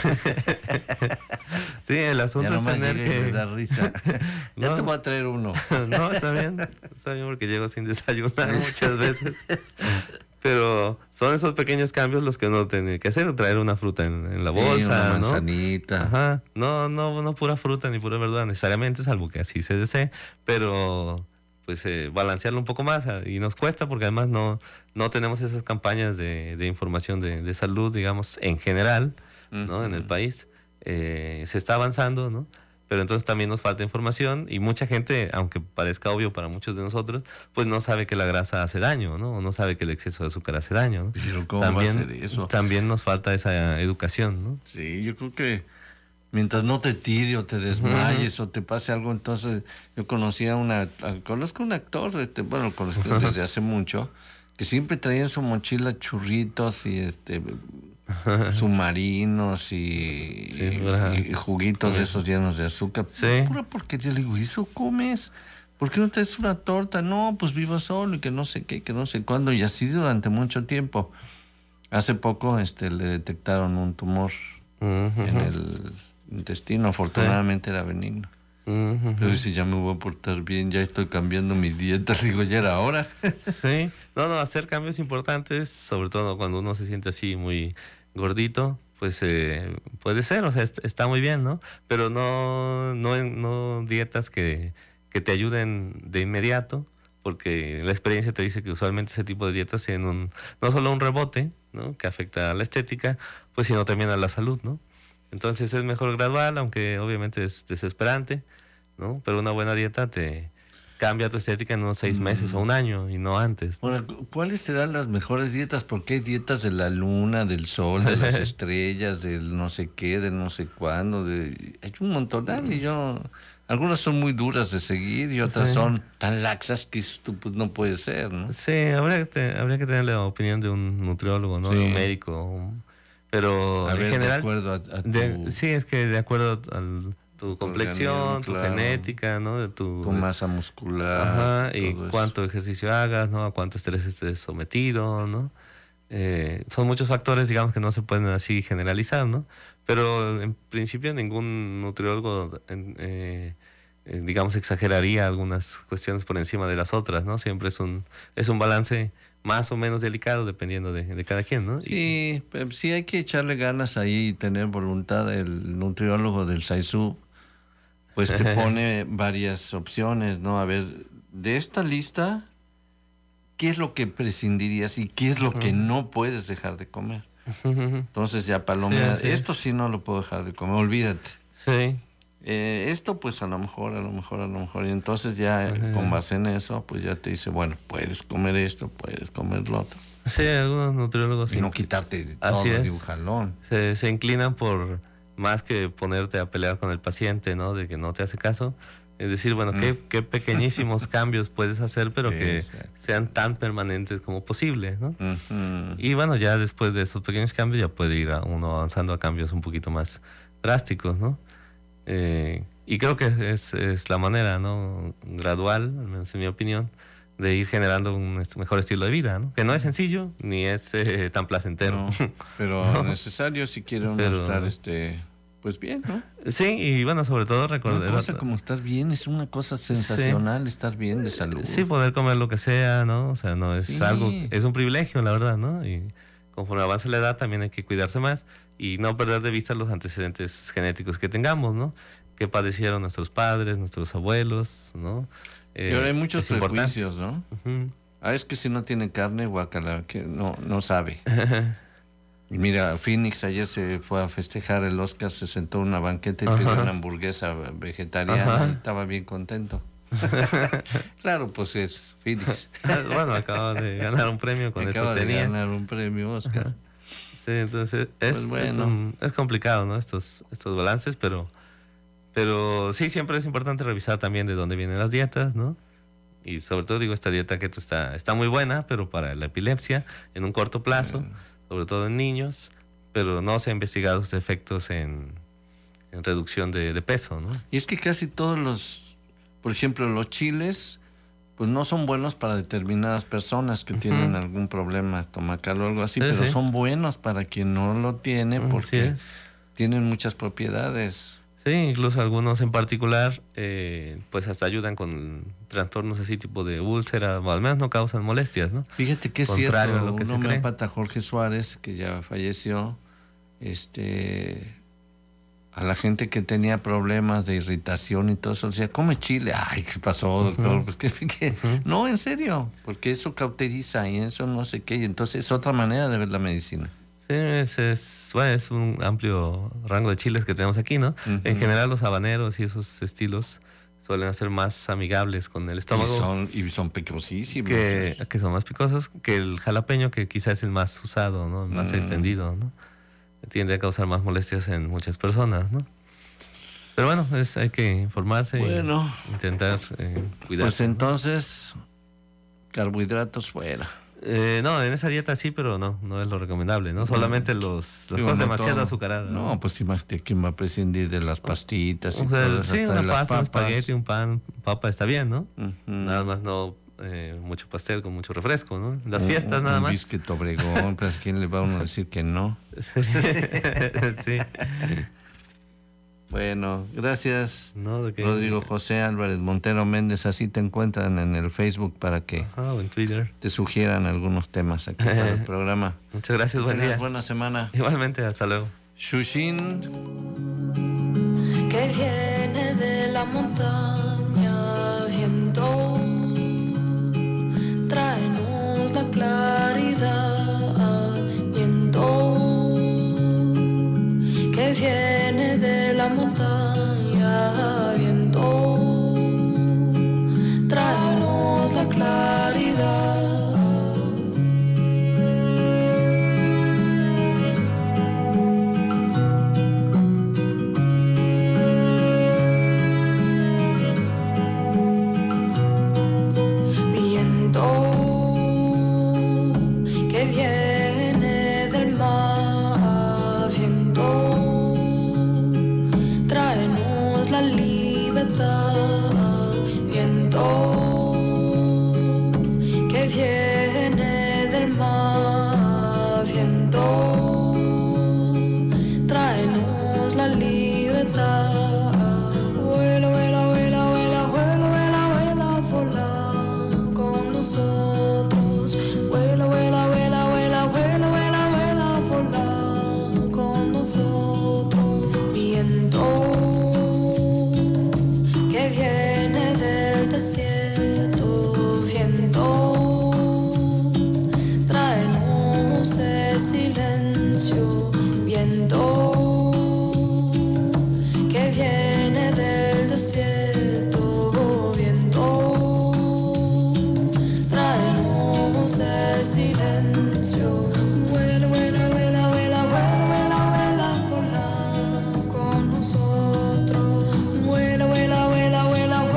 Sí, el asunto es tener que... me da risa. Ya te voy a traer uno. No, está bien porque llego sin desayunar muchas veces. Pero son esos pequeños cambios los que uno tiene que hacer, traer una fruta en la bolsa, una ¿no? manzanita. Ajá. No pura fruta ni pura verdura necesariamente, salvo que así se desee, pero pues balancearlo un poco más y nos cuesta porque además no tenemos esas campañas de información de salud, digamos, en general, ¿no? En el país. Se está avanzando, ¿no? Pero entonces también nos falta información y mucha gente, aunque parezca obvio para muchos de nosotros, pues no sabe que la grasa hace daño, ¿no? O no sabe que el exceso de azúcar hace daño, ¿no? Pero ¿cómo también, va a ser eso? También nos falta esa educación, ¿no? Sí, yo creo que mientras no te tire o te desmayes o te pase algo, entonces yo conozco un actor, bueno, lo conozco desde hace mucho, que siempre traía en su mochila churritos y submarinos y juguitos de esos llenos de azúcar. Pura porquería. Le digo, ¿y eso comes? ¿Por qué no traes una torta? No, pues vivo solo y que no sé qué, que no sé cuándo. Y así durante mucho tiempo. Hace poco le detectaron un tumor en el intestino. Afortunadamente era benigno. Pero dice, ya me voy a portar bien, ya estoy cambiando mi dieta. Digo, ya era hora. Sí. No, hacer cambios importantes, sobre todo cuando uno se siente así muy gordito, pues puede ser, o sea, está muy bien, ¿no? Pero no dietas que te ayuden de inmediato, porque la experiencia te dice que usualmente ese tipo de dietas tienen no solo un rebote, ¿no? Que afecta a la estética, pues sino también a la salud, ¿no? Entonces es mejor gradual, aunque obviamente es desesperante, ¿no? Pero una buena dieta te cambia tu estética en unos 6 meses o un año y no antes, ¿no? Ahora, ¿cuáles serán las mejores dietas? Porque hay dietas de la luna, del sol, de las estrellas, del no sé qué, del no sé cuándo, hay un montonal y algunas son muy duras de seguir y otras son tan laxas que esto pues, no puede ser, ¿no? Sí, habría que tener la opinión de un nutriólogo, ¿no? De un médico, pero en general... De acuerdo a tu... sí, es que de acuerdo a tu complexión, tu genética, ¿no? De tu masa muscular. Ajá, y cuánto ejercicio hagas, ¿no? A cuánto estrés estés sometido, ¿no? Son muchos factores, digamos, que no se pueden así generalizar, ¿no? Pero en principio ningún nutriólogo, digamos, exageraría algunas cuestiones por encima de las otras, ¿no? Siempre es un balance más o menos delicado dependiendo de cada quien, ¿no? Sí, sí hay que echarle ganas ahí y tener voluntad. El nutriólogo del SAISU pues te pone varias opciones, ¿no? A ver, de esta lista, ¿qué es lo que prescindirías y qué es lo que no puedes dejar de comer? Entonces ya palomea, esto sí no lo puedo dejar de comer, olvídate. Sí. Esto pues a lo mejor. Y entonces ya con base en eso, pues ya te dice, bueno, puedes comer esto, puedes comer lo otro. Sí, algunos nutriólogos... Y no quitarte todo de un jalón. Se inclinan por más que ponerte a pelear con el paciente, ¿no? De que no te hace caso, Es decir, bueno, qué pequeñísimos cambios puedes hacer, pero que sean tan permanentes como posible, ¿no? Y bueno, ya después de esos pequeños cambios ya puede ir uno avanzando a cambios un poquito más drásticos, ¿no? Y creo que es la manera, ¿no? Gradual, al menos en mi opinión, de ir generando un mejor estilo de vida, ¿no? Que no es sencillo, ni es tan placentero. No, pero necesario si quiere uno estar, pues bien, ¿no? Sí, y bueno, sobre todo recordar... Una cosa como estar bien es una cosa sensacional, estar bien de salud. Sí, poder comer lo que sea, ¿no? O sea, no es algo... Es un privilegio, la verdad, ¿no? Y conforme avanza la edad también hay que cuidarse más y no perder de vista los antecedentes genéticos que tengamos, ¿no? Que padecieron nuestros padres, nuestros abuelos, ¿no? Y ahora hay muchos prejuicios, ¿no? Es que si no tiene carne, guacala, que no sabe. Y mira, Phoenix ayer se fue a festejar el Oscar, se sentó en una banqueta y pidió una hamburguesa vegetariana y estaba bien contento. Claro, pues es Phoenix. Bueno, acaba de ganar un premio con eso. Acaba de ganar un premio Oscar. Sí, entonces es complicado, ¿no? Estos balances, pero sí, siempre es importante revisar también de dónde vienen las dietas, ¿no? Y sobre todo, digo, esta dieta keto está muy buena, pero para la epilepsia, en un corto plazo, sobre todo en niños, pero no se han investigado sus efectos en reducción de peso, ¿no? Y es que casi todos por ejemplo, los chiles, pues no son buenos para determinadas personas que tienen algún problema estomacal o algo así, pero son buenos para quien no lo tiene porque tienen muchas propiedades. Sí, incluso algunos en particular, pues hasta ayudan con trastornos así tipo de úlcera, o al menos no causan molestias, ¿no? Fíjate que es cierto, un homeópata, Jorge Suárez, que ya falleció, a la gente que tenía problemas de irritación y todo eso, decía, come chile. Ay, ¿qué pasó, doctor? Pues que no, en serio, porque eso cauteriza y eso no sé qué, y entonces es otra manera de ver la medicina. Sí, es un amplio rango de chiles que tenemos aquí, ¿no? En general los habaneros y esos estilos suelen ser más amigables con el estómago. Y son picosísimos. Que son más picosos que el jalapeño, que quizás es el más usado, ¿no? Más extendido, ¿no? Tiende a causar más molestias en muchas personas, ¿no? Pero bueno, hay que informarse y intentar cuidarse. Pues entonces, carbohidratos fuera. No, en esa dieta sí, pero no es lo recomendable, ¿no? Solamente las cosas demasiado azucaradas. No, pues imagínate, ¿quién va a prescindir de las pastitas y todo eso? Sí, una pasta, un espagueti, un pan, papa está bien, ¿no? Nada más no mucho pastel con mucho refresco, ¿no? Las fiestas nada más. Un biscuit Obregón, pues ¿quién le va a uno a decir que no? Sí. Bueno, gracias, Rodrigo José Álvarez Montero Méndez. Así te encuentran en el Facebook para que en Twitter te sugieran algunos temas aquí para el programa. Muchas gracias, buen día. Buena semana. Igualmente, hasta luego. Shushin. Que viene de la montaña, viento, tráenos la claridad, viento, que viene de la montaña, viento, tráenos la claridad. Vuela, vuela, vuela, vuela,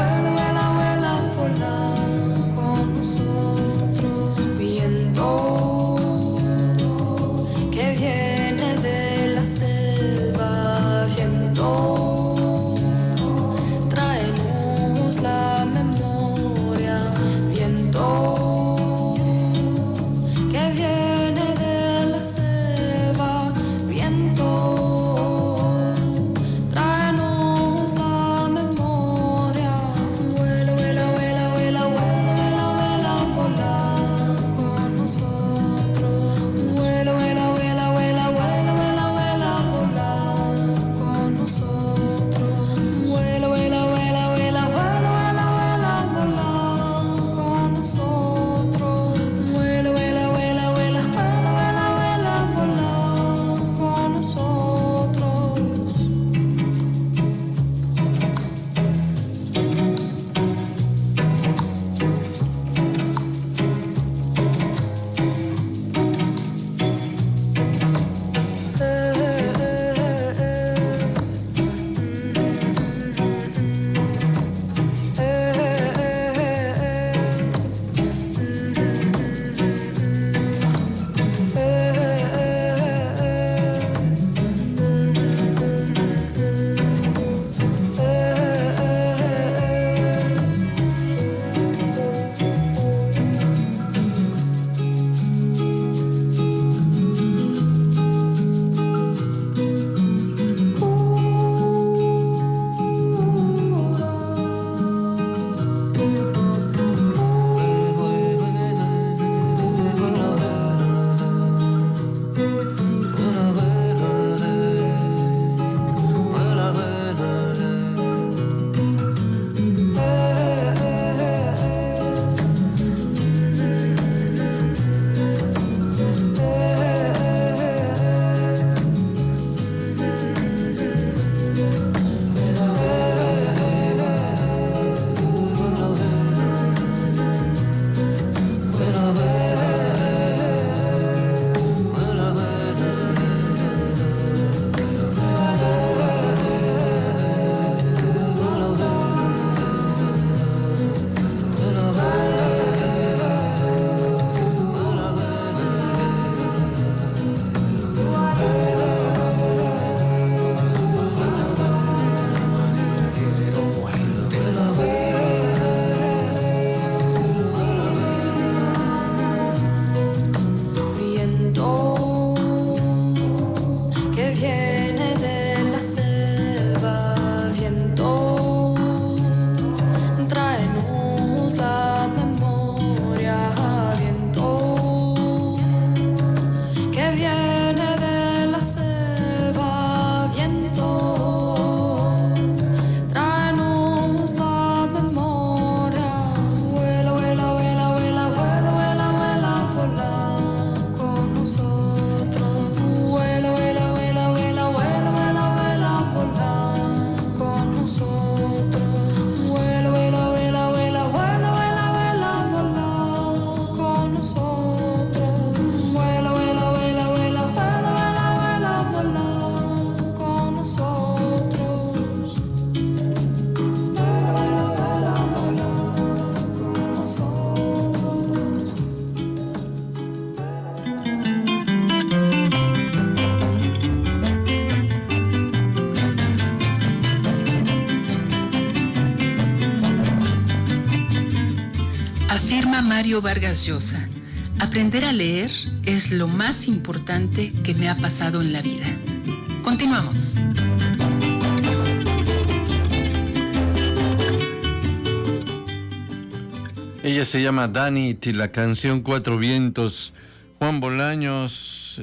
Afirma Mario Vargas Llosa: aprender a leer es lo más importante que me ha pasado en la vida. Continuamos. Ella se llama Dani y la canción Cuatro Vientos. Juan Bolaños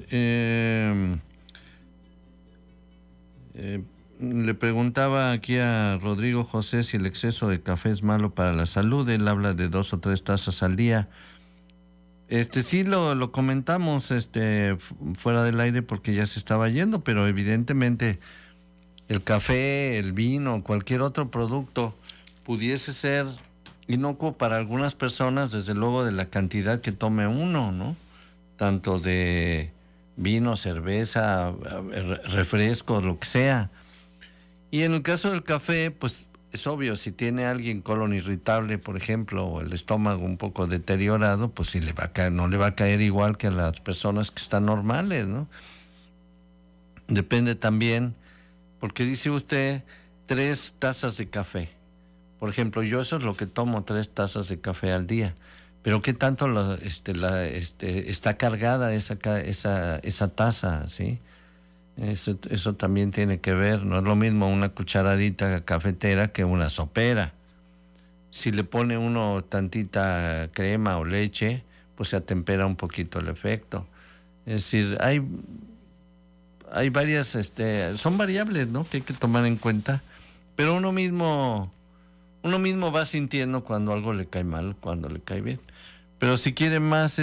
le preguntaba aquí a Rodrigo José si el exceso de café es malo para la salud. Él habla de 2 o 3 tazas al día. Sí lo comentamos fuera del aire porque ya se estaba yendo, pero evidentemente el café, el vino, cualquier otro producto pudiese ser inocuo para algunas personas, desde luego de la cantidad que tome uno, ¿no? Tanto de vino, cerveza, refresco, lo que sea. Y en el caso del café, pues es obvio, si tiene alguien colon irritable, por ejemplo, o el estómago un poco deteriorado, pues sí no le va a caer igual que a las personas que están normales, ¿no? Depende también, porque dice usted 3 tazas de café. Por ejemplo, yo eso es lo que tomo, 3 tazas de café al día. Pero ¿qué tanto está cargada esa taza, sí? Eso también tiene que ver. No es lo mismo una cucharadita cafetera que una sopera. Si le pone uno tantita crema o leche, pues se atempera un poquito el efecto. Es decir, hay varias, son variables, ¿no?, que hay que tomar en cuenta. Pero uno mismo va sintiendo cuando algo le cae mal, cuando le cae bien. Pero si quiere más,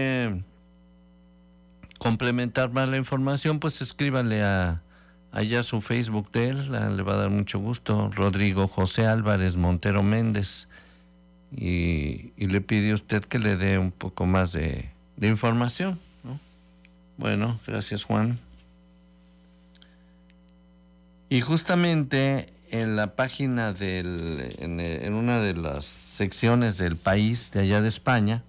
complementar más la información, pues escríbale allá a su Facebook de él, le va a dar mucho gusto, Rodrigo José Álvarez Montero Méndez, y le pide a usted que le dé un poco más de información, ¿no? Bueno, gracias, Juan. Y justamente en la página en una de las secciones del País de allá de España,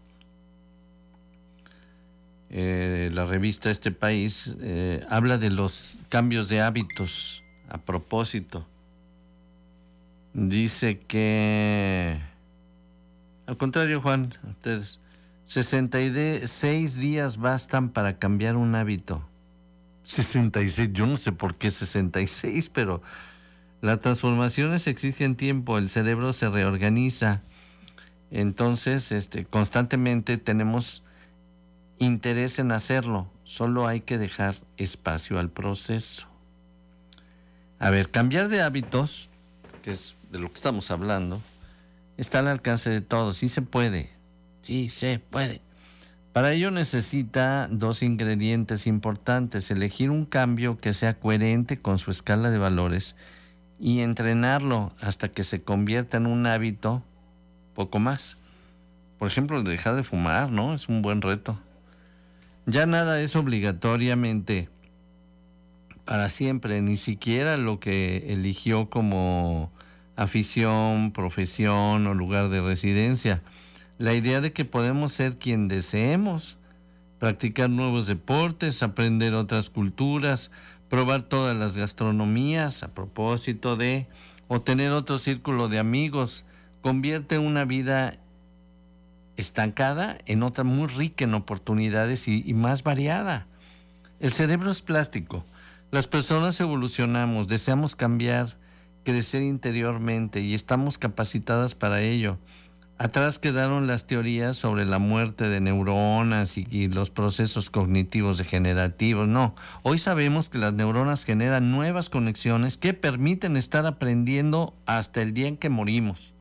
la revista Este País habla de los cambios de hábitos. A propósito, dice que, al contrario, Juan, ustedes, 66 días bastan para cambiar un hábito. 66, yo no sé por qué 66, pero las transformaciones exigen tiempo, el cerebro se reorganiza. Entonces, constantemente tenemos interés en hacerlo, solo hay que dejar espacio al proceso. A ver, cambiar de hábitos, que es de lo que estamos hablando, está al alcance de todos. Sí se puede, sí se puede. Para ello necesita 2 ingredientes importantes: elegir un cambio que sea coherente con su escala de valores y entrenarlo hasta que se convierta en un hábito, poco más. Por ejemplo, dejar de fumar, ¿no? Es un buen reto. Ya nada es obligatoriamente para siempre, ni siquiera lo que eligió como afición, profesión o lugar de residencia. La idea de que podemos ser quien deseemos, practicar nuevos deportes, aprender otras culturas, probar todas las gastronomías, a propósito de, o tener otro círculo de amigos, convierte una vida estancada en otra muy rica en oportunidades y más variada. El cerebro es plástico. Las personas evolucionamos, deseamos cambiar, crecer interiormente y estamos capacitadas para ello. Atrás quedaron las teorías sobre la muerte de neuronas y los procesos cognitivos degenerativos. No, hoy sabemos que las neuronas generan nuevas conexiones que permiten estar aprendiendo hasta el día en que morimos.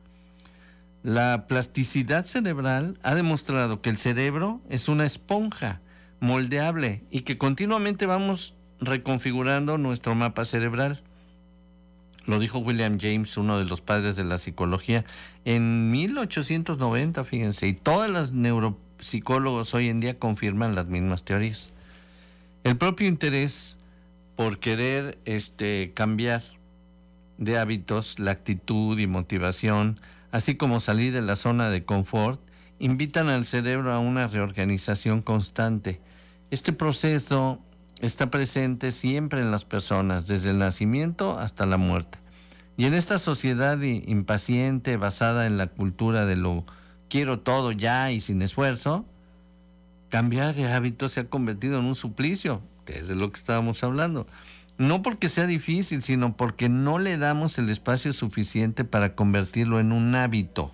La plasticidad cerebral ha demostrado que el cerebro es una esponja moldeable y que continuamente vamos reconfigurando nuestro mapa cerebral. Lo dijo William James, uno de los padres de la psicología, en 1890, fíjense, y todos los neuropsicólogos hoy en día confirman las mismas teorías. El propio interés por querer cambiar de hábitos, la actitud y motivación, así como salir de la zona de confort, invitan al cerebro a una reorganización constante. Este proceso está presente siempre en las personas, desde el nacimiento hasta la muerte. Y en esta sociedad impaciente, basada en la cultura de lo quiero todo ya y sin esfuerzo, cambiar de hábito se ha convertido en un suplicio, que es de lo que estábamos hablando. No porque sea difícil, sino porque no le damos el espacio suficiente para convertirlo en un hábito.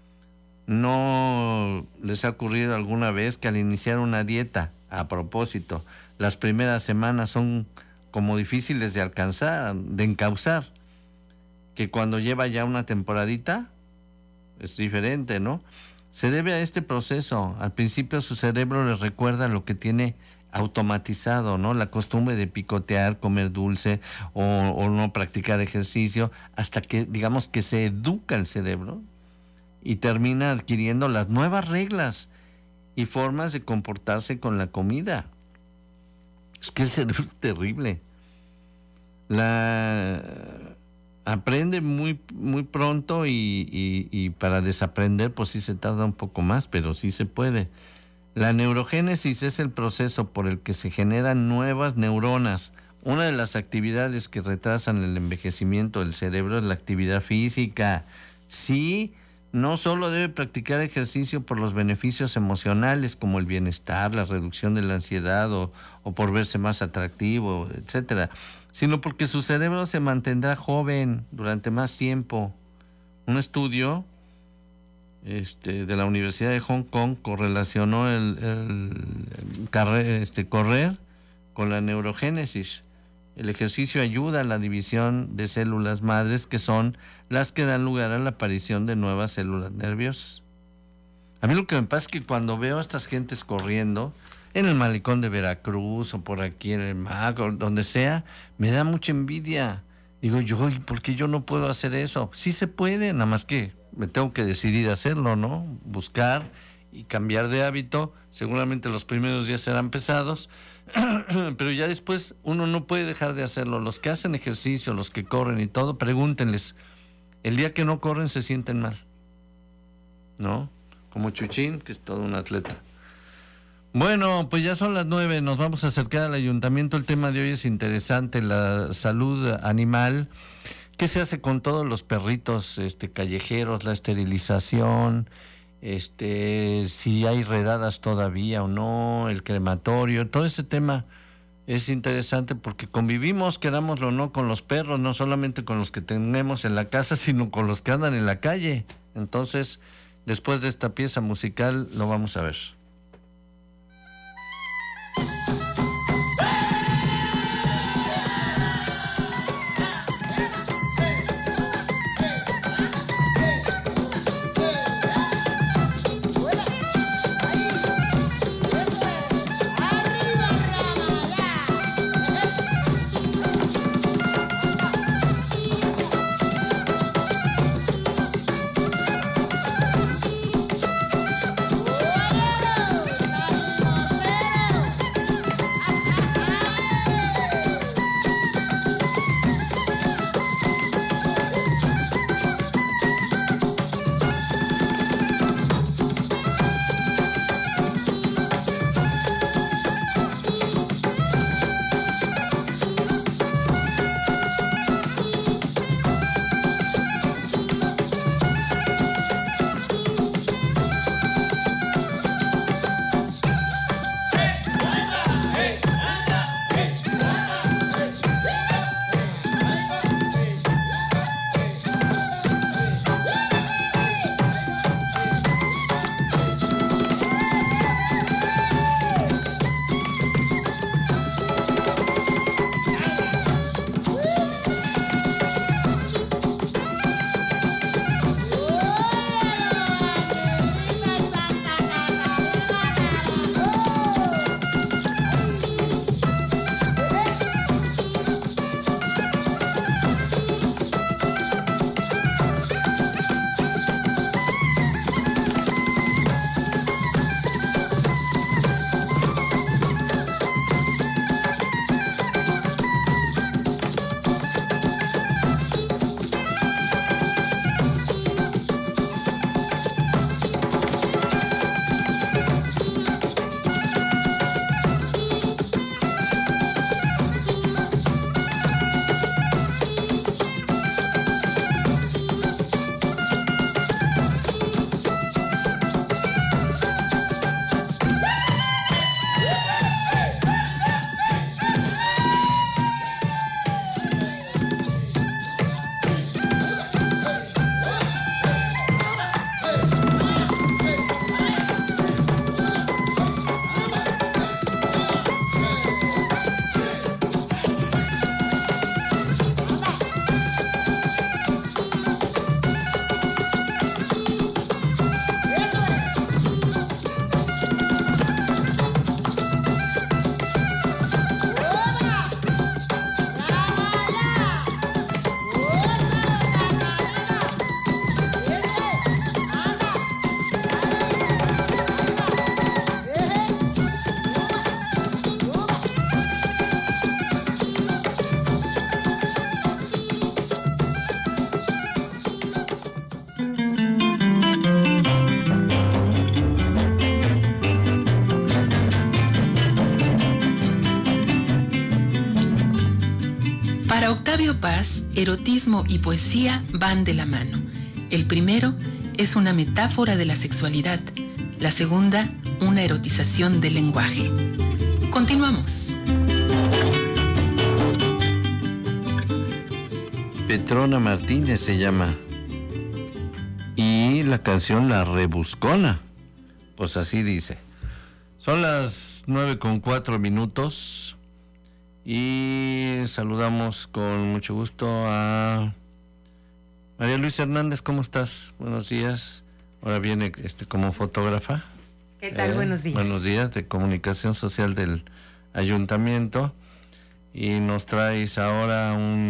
¿No les ha ocurrido alguna vez que al iniciar una dieta, a propósito, las primeras semanas son como difíciles de alcanzar, de encauzar, que cuando lleva ya una temporadita es diferente, ¿no? Se debe a este proceso. Al principio su cerebro le recuerda lo que tiene automatizado, ¿no? La costumbre de picotear, comer dulce o no practicar ejercicio, hasta que, digamos, que se educa el cerebro y termina adquiriendo las nuevas reglas y formas de comportarse con la comida. Es que el cerebro es terrible. Aprende muy, muy pronto y para desaprender pues sí se tarda un poco más, pero sí se puede. La neurogénesis es el proceso por el que se generan nuevas neuronas. Una de las actividades que retrasan el envejecimiento del cerebro es la actividad física. Sí, no solo debe practicar ejercicio por los beneficios emocionales como el bienestar, la reducción de la ansiedad o por verse más atractivo, etcétera, sino porque su cerebro se mantendrá joven durante más tiempo. Un estudio de la Universidad de Hong Kong correlacionó correr con la neurogénesis. El ejercicio ayuda a la división de células madres, que son las que dan lugar a la aparición de nuevas células nerviosas. A mí lo que me pasa es que cuando veo a estas gentes corriendo en el malecón de Veracruz o por aquí en el MAC o donde sea, me da mucha envidia. Digo yo, ¿y por qué yo no puedo hacer eso? Sí se puede, nada más que me tengo que decidir a hacerlo, ¿no? Buscar y cambiar de hábito. Seguramente los primeros días serán pesados, pero ya después uno no puede dejar de hacerlo. Los que hacen ejercicio, los que corren y todo, pregúntenles. El día que no corren se sienten mal, ¿no? Como Chuchín, que es todo un atleta. Bueno, pues ya son las 9, nos vamos a acercar al ayuntamiento. El tema de hoy es interesante, la salud animal. ¿Qué se hace con todos los perritos callejeros, la esterilización, si hay redadas todavía o no, el crematorio? Todo ese tema es interesante porque convivimos, querámoslo o no, con los perros, no solamente con los que tenemos en la casa, sino con los que andan en la calle. Entonces, después de esta pieza musical, lo vamos a ver. Para Octavio Paz, erotismo y poesía van de la mano. El primero es una metáfora de la sexualidad, la segunda, una erotización del lenguaje. Continuamos. Petrona Martínez se llama. Y la canción La Rebuscona. Pues así dice. Son las 9:04. Y saludamos con mucho gusto a María Luisa Hernández. ¿Cómo estás? Buenos días. Ahora viene como fotógrafa. ¿Qué tal? Buenos días. Buenos días, de Comunicación Social del Ayuntamiento. Y nos traes ahora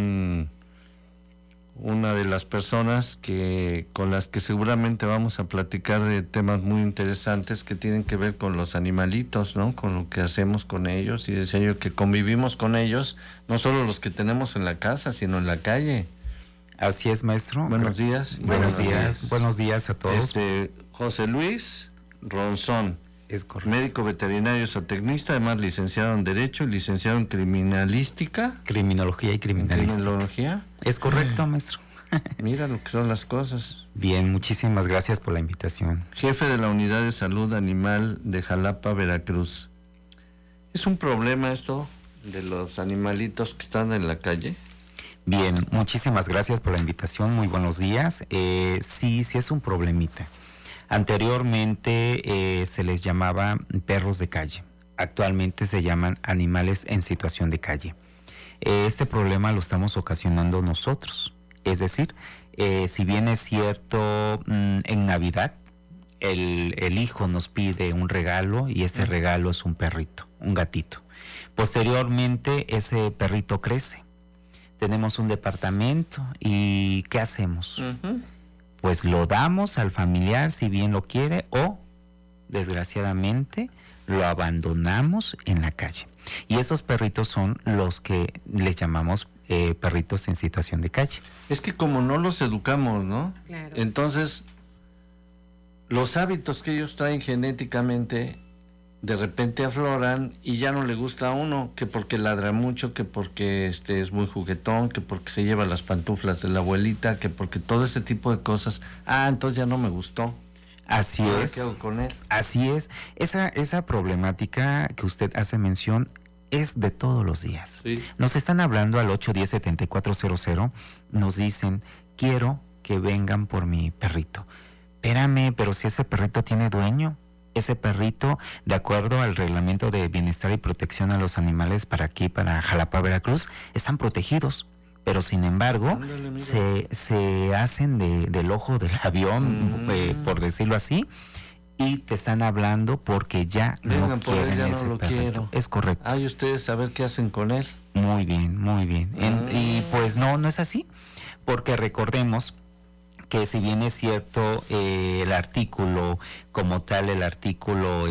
una de las personas con las que seguramente vamos a platicar de temas muy interesantes que tienen que ver con los animalitos, ¿no? Con lo que hacemos con ellos. Y decía yo que convivimos con ellos, no solo los que tenemos en la casa, sino en la calle. Así es, maestro. Buenos días. Buenos días a todos. José Luis Ronzón. Es correcto. Médico veterinario zootecnista, además licenciado en Derecho y licenciado en Criminalística. Criminología y Criminalística. ¿Criminología? Es correcto, maestro. Mira lo que son las cosas. Bien, muchísimas gracias por la invitación. Jefe de la Unidad de Salud Animal de Jalapa, Veracruz. ¿Es un problema esto de los animalitos que están en la calle? Bien, muchísimas gracias por la invitación. Muy buenos días. Sí es un problemita. Anteriormente se les llamaba perros de calle. Actualmente se llaman animales en situación de calle. Este problema lo estamos ocasionando nosotros. Es decir, si bien es cierto, en Navidad el hijo nos pide un regalo y ese regalo es un perrito, un gatito. Posteriormente ese perrito crece. Tenemos un departamento y ¿qué hacemos? Pues lo damos al familiar si bien lo quiere o, desgraciadamente, lo abandonamos en la calle. Y esos perritos son los que les llamamos perritos en situación de calle. Es que como no los educamos, ¿no? Claro. Entonces, los hábitos que ellos traen genéticamente de repente afloran y ya no le gusta a uno, que porque ladra mucho, que porque es muy juguetón, que porque se lleva las pantuflas de la abuelita, que porque todo ese tipo de cosas. Entonces ya no me gustó. Así es. ¿Qué hago con él? Así es. Esa problemática que usted hace mención es de todos los días. Sí. Nos están hablando al 810-7400, nos dicen, quiero que vengan por mi perrito. Espérame, pero si ese perrito tiene dueño. Ese perrito, de acuerdo al reglamento de bienestar y protección a los animales para Jalapa, Veracruz, están protegidos. Pero sin embargo, se hacen del ojo del avión, por decirlo así, y te están hablando porque ya no quieren ese perrito. Es correcto. Y ustedes a ver qué hacen con él. Muy bien, muy bien. Y pues no es así, porque recordemos que si bien es cierto el artículo como tal, el artículo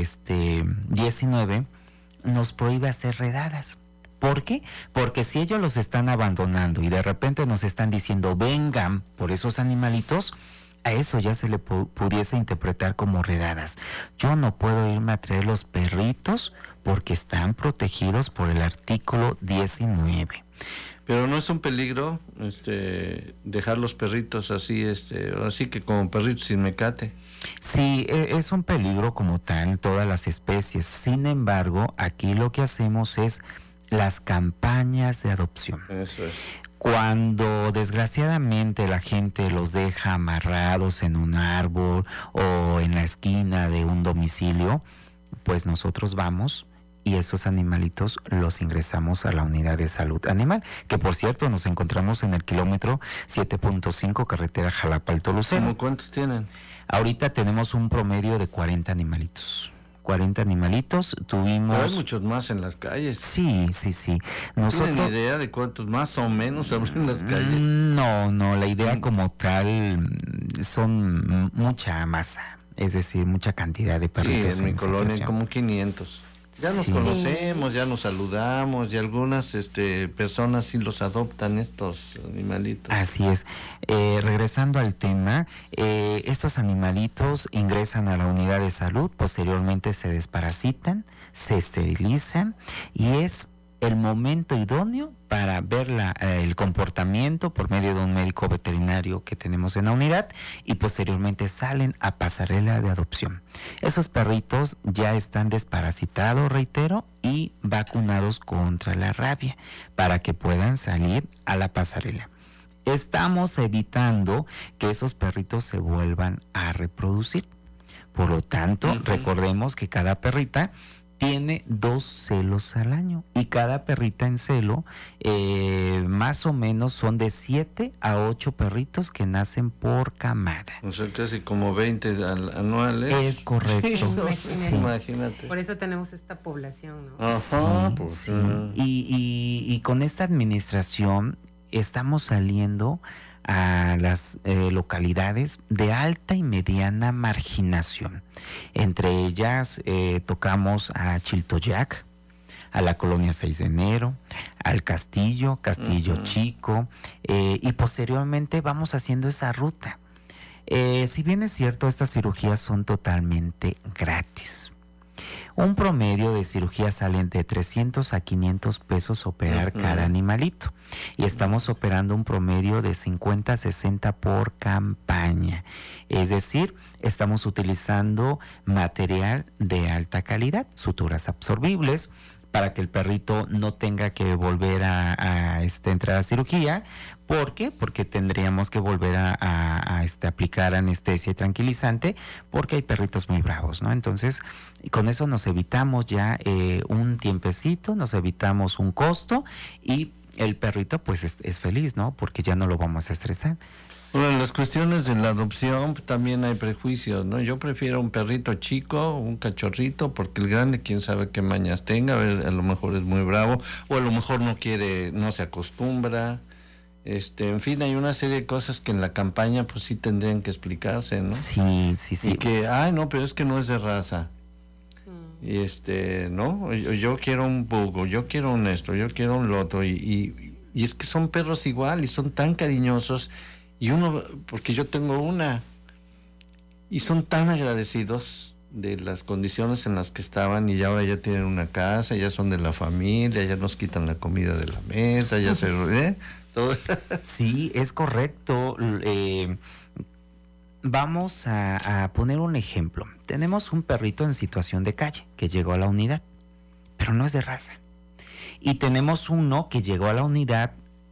19 nos prohíbe hacer redadas. ¿Por qué? Porque si ellos los están abandonando y de repente nos están diciendo vengan por esos animalitos, a eso ya se le pudiese interpretar como redadas. Yo no puedo irme a traer los perritos porque están protegidos por el artículo 19. Pero no es un peligro dejar los perritos así, así que como perritos sin mecate. Sí, es un peligro como tal, todas las especies. Sin embargo, aquí lo que hacemos es las campañas de adopción. Eso es. Cuando desgraciadamente la gente los deja amarrados en un árbol o en la esquina de un domicilio, pues nosotros vamos y esos animalitos los ingresamos a la unidad de salud animal, que por cierto nos encontramos en el kilómetro 7.5 carretera Jalapa-Alto-Lucero. ¿Cómo cuántos tienen? Ahorita tenemos un promedio de 40 animalitos. 40 animalitos, tuvimos... Pero hay muchos más en las calles. Sí. ¿Tienen idea de cuántos más o menos habrá en las calles? No, la idea como tal son mucha masa, es decir, mucha cantidad de perritos. Sí, en mi colonia hay como 500. Ya nos conocemos, ya nos saludamos y algunas personas sí los adoptan estos animalitos. Así es. Regresando al tema, estos animalitos ingresan a la unidad de salud, posteriormente se desparasitan, se esterilizan y es el momento idóneo para ver el comportamiento por medio de un médico veterinario que tenemos en la unidad y posteriormente salen a pasarela de adopción. Esos perritos ya están desparasitados, reitero, y vacunados contra la rabia para que puedan salir a la pasarela. Estamos evitando que esos perritos se vuelvan a reproducir. Por lo tanto, recordemos que cada perrita tiene 2 celos al año y cada perrita en celo más o menos son de 7 a 8 perritos que nacen por camada. O sea, casi como 20 anuales. Es correcto. Sí. Imagínate. Por eso tenemos esta población, ¿no? Ajá, sí, pues, sí. Y con esta administración estamos saliendo a las localidades de alta y mediana marginación. Entre ellas tocamos a Chiltoyac, a la colonia 6 de enero, al Castillo Chico, y posteriormente vamos haciendo esa ruta. Si bien es cierto, estas cirugías son totalmente gratis. Un promedio de cirugías salen de 300 a 500 pesos operar cada animalito. Y estamos operando un promedio de 50 a 60 por campaña. Es decir, estamos utilizando material de alta calidad, suturas absorbibles, para que el perrito no tenga que volver a entrar a cirugía. ¿Por qué? Porque tendríamos que volver a aplicar anestesia y tranquilizante, porque hay perritos muy bravos, ¿no? Entonces, con eso nos evitamos ya un tiempecito, nos evitamos un costo y el perrito pues es feliz, ¿no? Porque ya no lo vamos a estresar. Bueno, en las cuestiones de la adopción también hay prejuicios, ¿no? Yo prefiero un perrito chico, un cachorrito, porque el grande quién sabe qué mañas tenga, a lo mejor es muy bravo, o a lo mejor no quiere, no se acostumbra. En fin, hay una serie de cosas que en la campaña pues sí tendrían que explicarse, ¿no? Sí. Y que, no, pero es que no es de raza. Y no, yo quiero un poco, yo quiero un esto, yo quiero un lo otro, y es que son perros igual y son tan cariñosos. Y uno, porque yo tengo una, y son tan agradecidos de las condiciones en las que estaban, y ahora ya tienen una casa, ya son de la familia, ya nos quitan la comida de la mesa, ya se... todo. Sí, es correcto. Vamos a poner un ejemplo. Tenemos un perrito en situación de calle que llegó a la unidad, pero no es de raza. Y tenemos uno que llegó a la unidad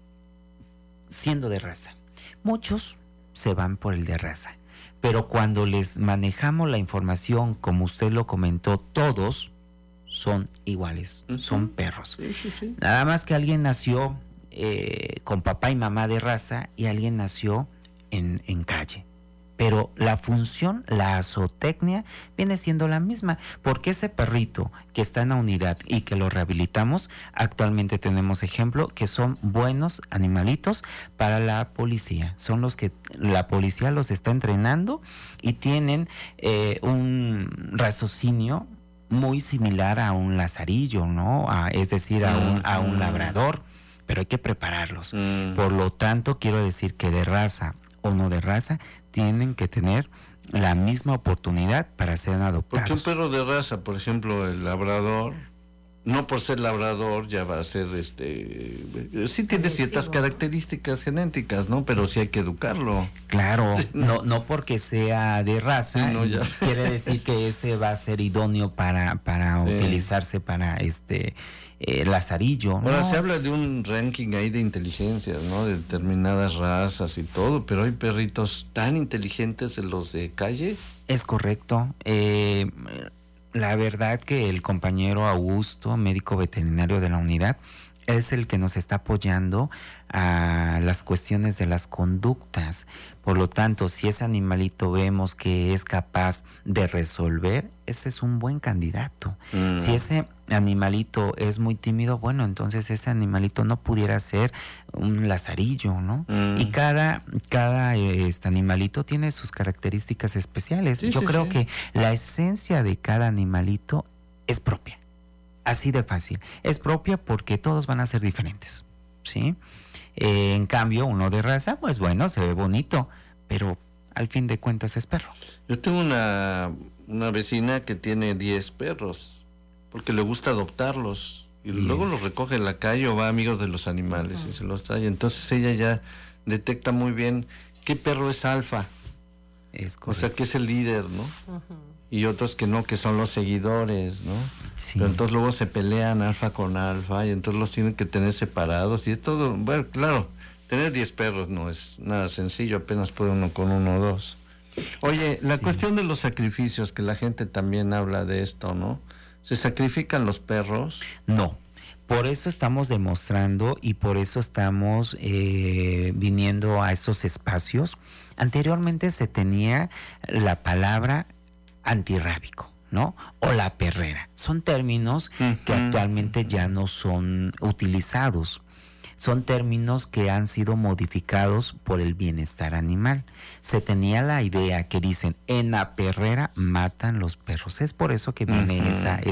siendo de raza. Muchos se van por el de raza, pero cuando les manejamos la información, como usted lo comentó, todos son iguales, son perros. Sí. Nada más que alguien nació con papá y mamá de raza y alguien nació en calle. Pero la función, la zootecnia, viene siendo la misma. Porque ese perrito que está en la unidad y que lo rehabilitamos, actualmente tenemos ejemplo que son buenos animalitos para la policía. Son los que la policía los está entrenando y tienen un raciocinio muy similar a un lazarillo, ¿no? Es decir, a un labrador. Pero hay que prepararlos. Por lo tanto, quiero decir que de raza o no de raza, tienen que tener la misma oportunidad para ser adoptados. Porque un perro de raza, por ejemplo, el labrador, no por ser labrador ya va a ser sí tiene ciertas características genéticas, ¿no? Pero sí hay que educarlo. Claro, no porque sea de raza, sí, no, quiere decir que ese va a ser idóneo para utilizarse para lazarillo, ¿no? Ahora se habla de un ranking ahí de inteligencias, ¿no? De determinadas razas y todo, pero hay perritos tan inteligentes en los de calle. Es correcto. La verdad que el compañero Augusto, médico veterinario de la unidad, es el que nos está apoyando a las cuestiones de las conductas. Por lo tanto, si ese animalito vemos que es capaz de resolver, ese es un buen candidato. Si ese animalito es muy tímido, bueno, entonces ese animalito no pudiera ser un lazarillo, ¿no? Y cada animalito tiene sus características especiales. Yo creo que la esencia de cada animalito es propia. Así de fácil. Es propia porque todos van a ser diferentes, ¿sí? En cambio, uno de raza, pues bueno, se ve bonito, pero al fin de cuentas es perro. Yo tengo una vecina que tiene 10 perros, porque le gusta adoptarlos. Y luego los recoge en la calle o va a Amigos de los Animales y se los trae. Entonces ella ya detecta muy bien qué perro es alfa. O sea, que es el líder, ¿no? Y otros que no, que son los seguidores, ¿no? Sí. Pero entonces luego se pelean alfa con alfa y entonces los tienen que tener separados y es todo. Bueno, claro, tener 10 perros no es nada sencillo, apenas puede uno con 1 o 2. Oye, la cuestión de los sacrificios, que la gente también habla de esto, ¿no? ¿Se sacrifican los perros? No. Por eso estamos demostrando y por eso estamos viniendo a estos espacios. Anteriormente se tenía la palabra antirrábico, ¿no? O la perrera. Son términos que actualmente ya no son utilizados. Son términos que han sido modificados por el bienestar animal. Se tenía la idea que dicen, en la perrera matan los perros. Es por eso que viene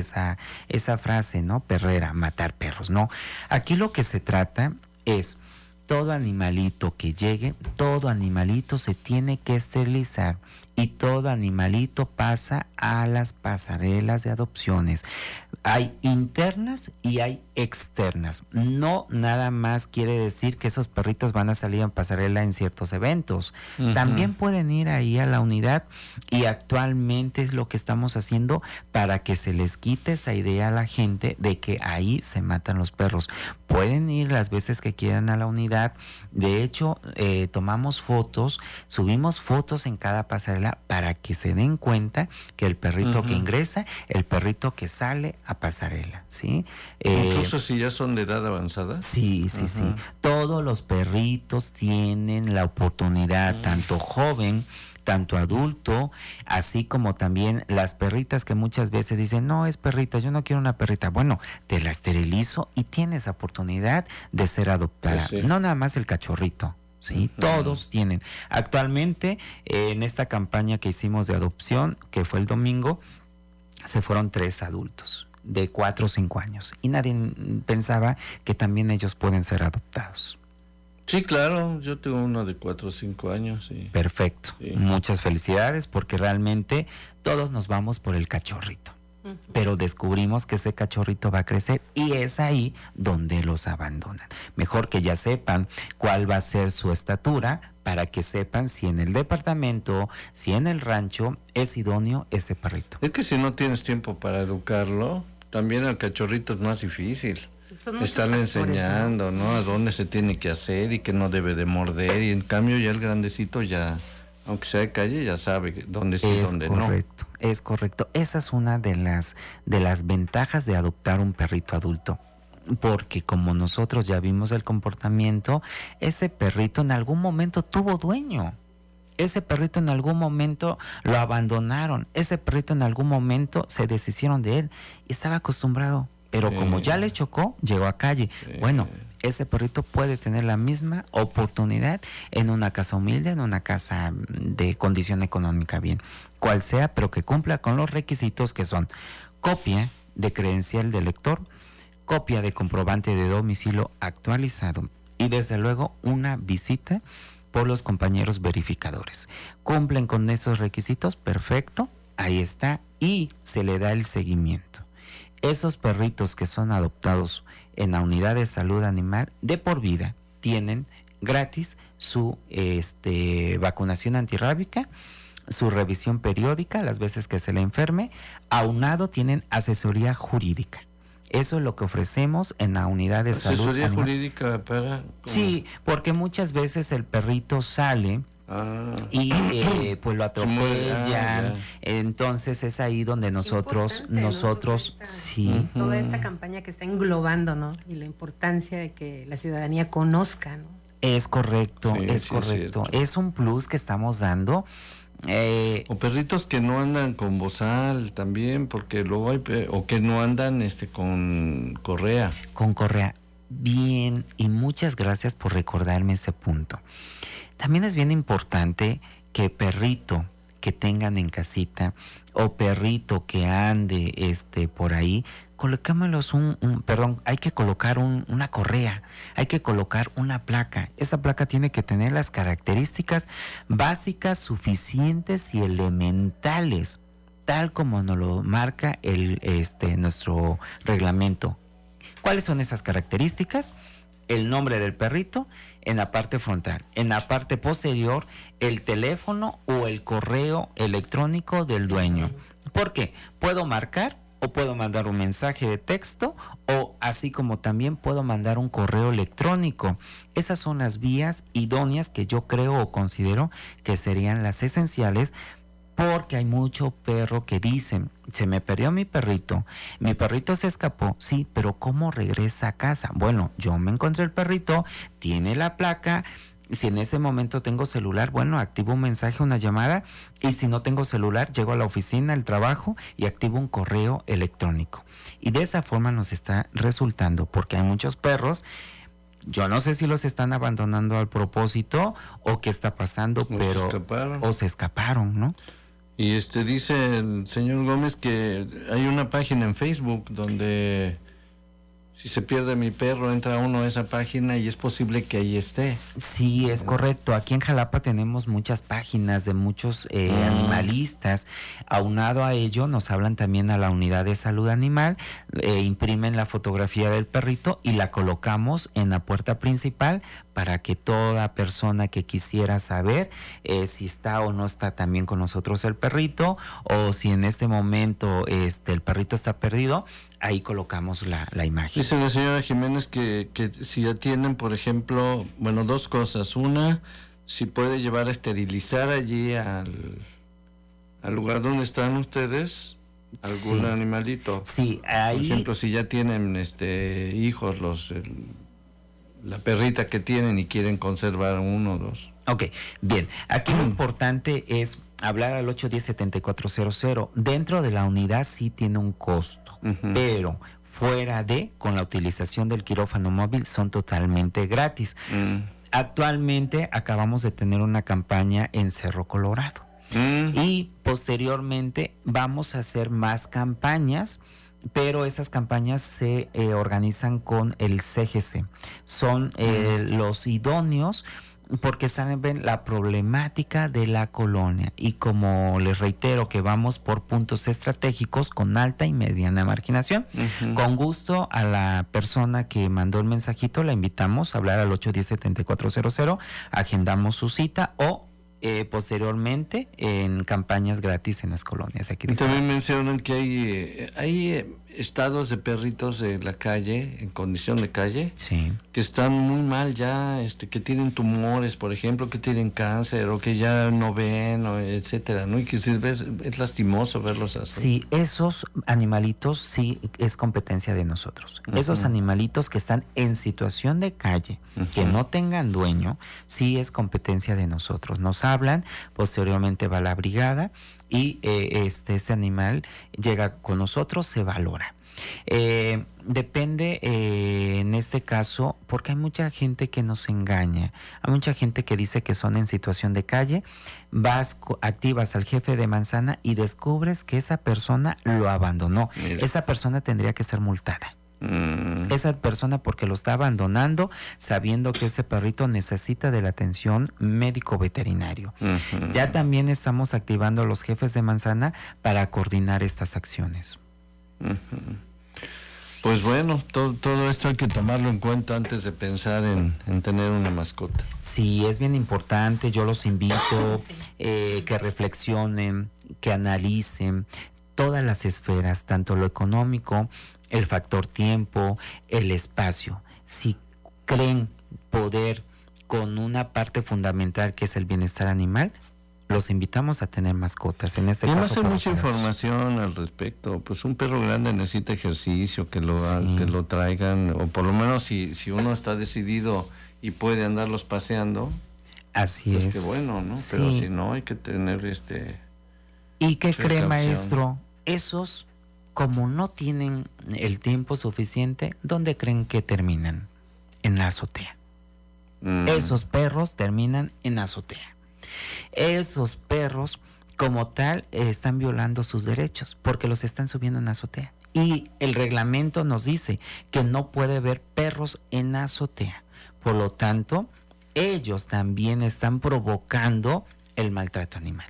esa frase, ¿no? Perrera, matar perros, ¿no? Aquí lo que se trata es, todo animalito que llegue, todo animalito se tiene que esterilizar y todo animalito pasa a las pasarelas de adopciones. Hay internas y hay externas. No nada más quiere decir que esos perritos van a salir en pasarela en ciertos eventos. También pueden ir ahí a la unidad y actualmente es lo que estamos haciendo para que se les quite esa idea a la gente de que ahí se matan los perros. Pueden ir las veces que quieran a la unidad. De hecho, tomamos fotos, subimos fotos en cada pasarela para que se den cuenta que el perrito que ingresa, el perrito que sale a pasarela, ¿sí? Incluso si ya son de edad avanzada. Sí. Todos los perritos tienen la oportunidad, tanto joven, tanto adulto, así como también las perritas que muchas veces dicen, no, es perrita, yo no quiero una perrita. Bueno, te la esterilizo y tienes oportunidad de ser adoptada. Sí. No nada más el cachorrito. Sí, todos tienen. Actualmente, en esta campaña que hicimos de adopción, que fue el domingo, se fueron 3 adultos de 4 o 5 años y nadie pensaba que también ellos pueden ser adoptados. Sí, claro, yo tengo uno de 4 o 5 años. Sí. Perfecto, muchas felicidades porque realmente todos nos vamos por el cachorrito. Pero descubrimos que ese cachorrito va a crecer y es ahí donde los abandonan. Mejor que ya sepan cuál va a ser su estatura para que sepan si en el departamento, si en el rancho es idóneo ese perrito. Es que si no tienes tiempo para educarlo, también al cachorrito es más difícil. Estarle enseñando, ¿no? A dónde se tiene que hacer y que no debe de morder. Y en cambio ya el grandecito ya, aunque sea de calle, ya sabe dónde sí y dónde no. Es correcto. Esa es una de las ventajas de adoptar un perrito adulto. Porque como nosotros ya vimos el comportamiento, ese perrito en algún momento tuvo dueño. Ese perrito en algún momento lo abandonaron. Ese perrito en algún momento se deshicieron de él y estaba acostumbrado. Pero como ya le chocó, llegó a calle. Bueno, ese perrito puede tener la misma oportunidad en una casa humilde, en una casa de condición económica bien, cual sea, pero que cumpla con los requisitos que son copia de credencial de lector, copia de comprobante de domicilio actualizado y desde luego una visita por los compañeros verificadores. ¿Cumplen con esos requisitos? Perfecto, ahí está, y se le da el seguimiento. Esos perritos que son adoptados en la unidad de salud animal de por vida tienen gratis su vacunación antirrábica, su revisión periódica las veces que se le enferme, aunado tienen asesoría jurídica. Eso es lo que ofrecemos en la unidad de salud animal. ¿Asesoría jurídica para...? ¿Cómo? Sí, porque muchas veces el perrito sale... y pues lo atropellan, entonces es ahí donde nosotros sí, toda esta campaña que está englobando, ¿no? Y la importancia de que la ciudadanía conozca, ¿no? Es correcto, sí, es correcto, es un plus que estamos dando. O perritos que no andan con bozal también, porque luego hay o que no andan con correa. Con correa. Bien, y muchas gracias por recordarme ese punto. También es bien importante que perrito que tengan en casita o perrito que ande por ahí, colocémoslos hay que colocar una correa, hay que colocar una placa. Esa placa tiene que tener las características básicas, suficientes y elementales, tal como nos lo marca nuestro reglamento. ¿Cuáles son esas características? El nombre del perrito en la parte frontal. En la parte posterior, el teléfono o el correo electrónico del dueño. ¿Por qué? Puedo marcar o puedo mandar un mensaje de texto, o así como también puedo mandar un correo electrónico. Esas son las vías idóneas que yo creo o considero que serían las esenciales, porque hay mucho perro que dicen: se me perdió mi perrito se escapó. Sí, pero ¿cómo regresa a casa? Bueno, yo me encontré el perrito, tiene la placa. Si en ese momento tengo celular, bueno, activo un mensaje, una llamada, y si no tengo celular, llego a la oficina, al trabajo, y activo un correo electrónico. Y de esa forma nos está resultando, porque hay muchos perros, yo no sé si los están abandonando al propósito o qué está pasando, pero se escaparon, ¿no? Y dice el señor Gómez que hay una página en Facebook donde si se pierde mi perro, entra uno a esa página y es posible que ahí esté. Sí, es correcto. Aquí en Jalapa tenemos muchas páginas de muchos animalistas. Aunado a ello, nos hablan también a la unidad de salud animal, imprimen la fotografía del perrito y la colocamos en la puerta principal para que toda persona que quisiera saber si está o no está también con nosotros el perrito, o si en este momento el perrito está perdido, ahí colocamos la imagen. Dice la señora Jiménez que si atienden, por ejemplo, bueno, dos cosas. Una, si puede llevar a esterilizar allí al lugar donde están ustedes algún animalito. Sí, ahí. Por ejemplo, si ya tienen hijos, la perrita que tienen y quieren conservar uno o dos. Ok, bien. Aquí lo importante es hablar al 810-7400. Dentro de la unidad sí tiene un costo, pero fuera con la utilización del quirófano móvil son totalmente gratis. Actualmente acabamos de tener una campaña en Cerro Colorado y posteriormente vamos a hacer más campañas, pero esas campañas se organizan con el CGC. Son los idóneos porque saben la problemática de la colonia, y como les reitero que vamos por puntos estratégicos con alta y mediana marginación. Con gusto a la persona que mandó el mensajito la invitamos a hablar al 810-7400, agendamos su cita o posteriormente en campañas gratis en las colonias. Aquí también mencionan que hay estados de perritos de la calle, en condición de calle, sí, que están muy mal ya, que tienen tumores, por ejemplo, que tienen cáncer o que ya no ven, etcétera, ¿no? Y que es lastimoso verlos así. Sí, esos animalitos sí es competencia de nosotros. Esos animalitos que están en situación de calle, que no tengan dueño, sí es competencia de nosotros. Nos hablan, posteriormente va la brigada y ese animal llega con nosotros, se valora. Depende en este caso, porque hay mucha gente que nos engaña, hay mucha gente que dice que son en situación de calle. Activas al jefe de manzana y descubres que esa persona lo abandonó. Mira. Esa persona tendría que ser multada. Esa persona, porque lo está abandonando sabiendo que ese perrito necesita de la atención médico veterinario. Ya también estamos activando a los jefes de manzana para coordinar estas acciones. Pues bueno, todo esto hay que tomarlo en cuenta antes de pensar en tener una mascota. Sí, es bien importante. Yo los invito que reflexionen, que analicen todas las esferas, tanto lo económico, el factor tiempo, el espacio. Si creen poder con una parte fundamental que es el bienestar animal, los invitamos a tener mascotas. En este caso, hay mucha información al respecto. Pues un perro grande necesita ejercicio, que lo traigan, o por lo menos si uno está decidido y puede andarlos paseando. Así pues es. Qué bueno, ¿no? Sí. Pero si no, hay que tener ¿Y qué cree, maestro? Esos, como no tienen el tiempo suficiente, ¿dónde creen que terminan? En la azotea. Esos perros terminan en la azotea. Esos perros, como tal, están violando sus derechos porque los están subiendo en la azotea. Y el reglamento nos dice que no puede haber perros en la azotea. Por lo tanto, ellos también están provocando el maltrato animal.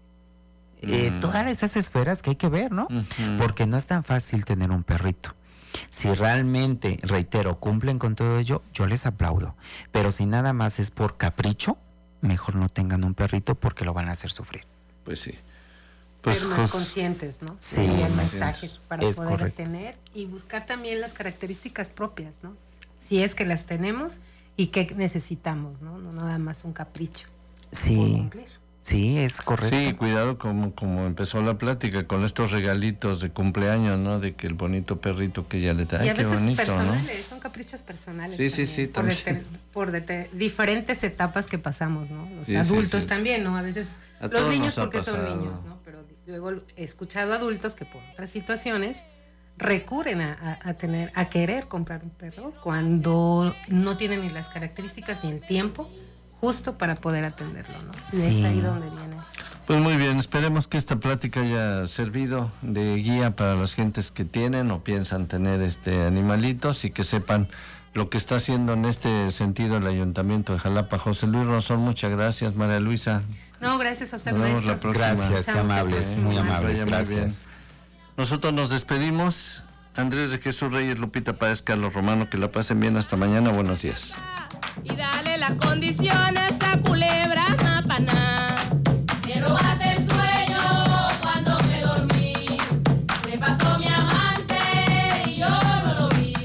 Todas esas esferas que hay que ver, ¿no? Porque no es tan fácil tener un perrito. Si realmente, reitero, cumplen con todo ello, yo les aplaudo. Pero si nada más es por capricho, mejor no tengan un perrito porque lo van a hacer sufrir. Pues sí. Ser más conscientes, ¿no? Sí, el mensaje para es poder correcto. tener y buscar también las características propias, ¿no? Si es que las tenemos y qué necesitamos, ¿no? No nada más un capricho. Sí, sí, es correcto. Sí, cuidado como empezó la plática con estos regalitos de cumpleaños, ¿no? De que el bonito perrito que ya le da, Y a qué veces bonito, personales, ¿no? son caprichos personales. Sí, también. Por diferentes etapas que pasamos, ¿no? Los Sí, adultos sí. también, ¿no? A veces A los todos niños nos ha porque son pasado. niños, ¿no? Pero luego he escuchado adultos que por otras situaciones recurren a querer comprar un perro cuando no tienen ni las características ni el tiempo justo para poder atenderlo, ¿no? Y Sí. es ahí donde viene. Pues muy bien, esperemos que esta plática haya servido de guía para las gentes que tienen o piensan tener animalitos y que sepan lo que está haciendo en este sentido el Ayuntamiento de Jalapa. José Luis Rosón, muchas gracias. María Luisa. No, gracias a usted, Nos vemos maestro. la próxima. Gracias, qué amables, muy amables, Vaya muy gracias. bien. Nosotros nos despedimos. Andrés de Jesús Reyes, Lupita Páez, Carlos Romano, que la pasen bien. Hasta mañana. Buenos días. Y dale las condiciones a culebra mapaná. Me robaste el sueño cuando me dormí. Se pasó mi amante y yo no lo vi.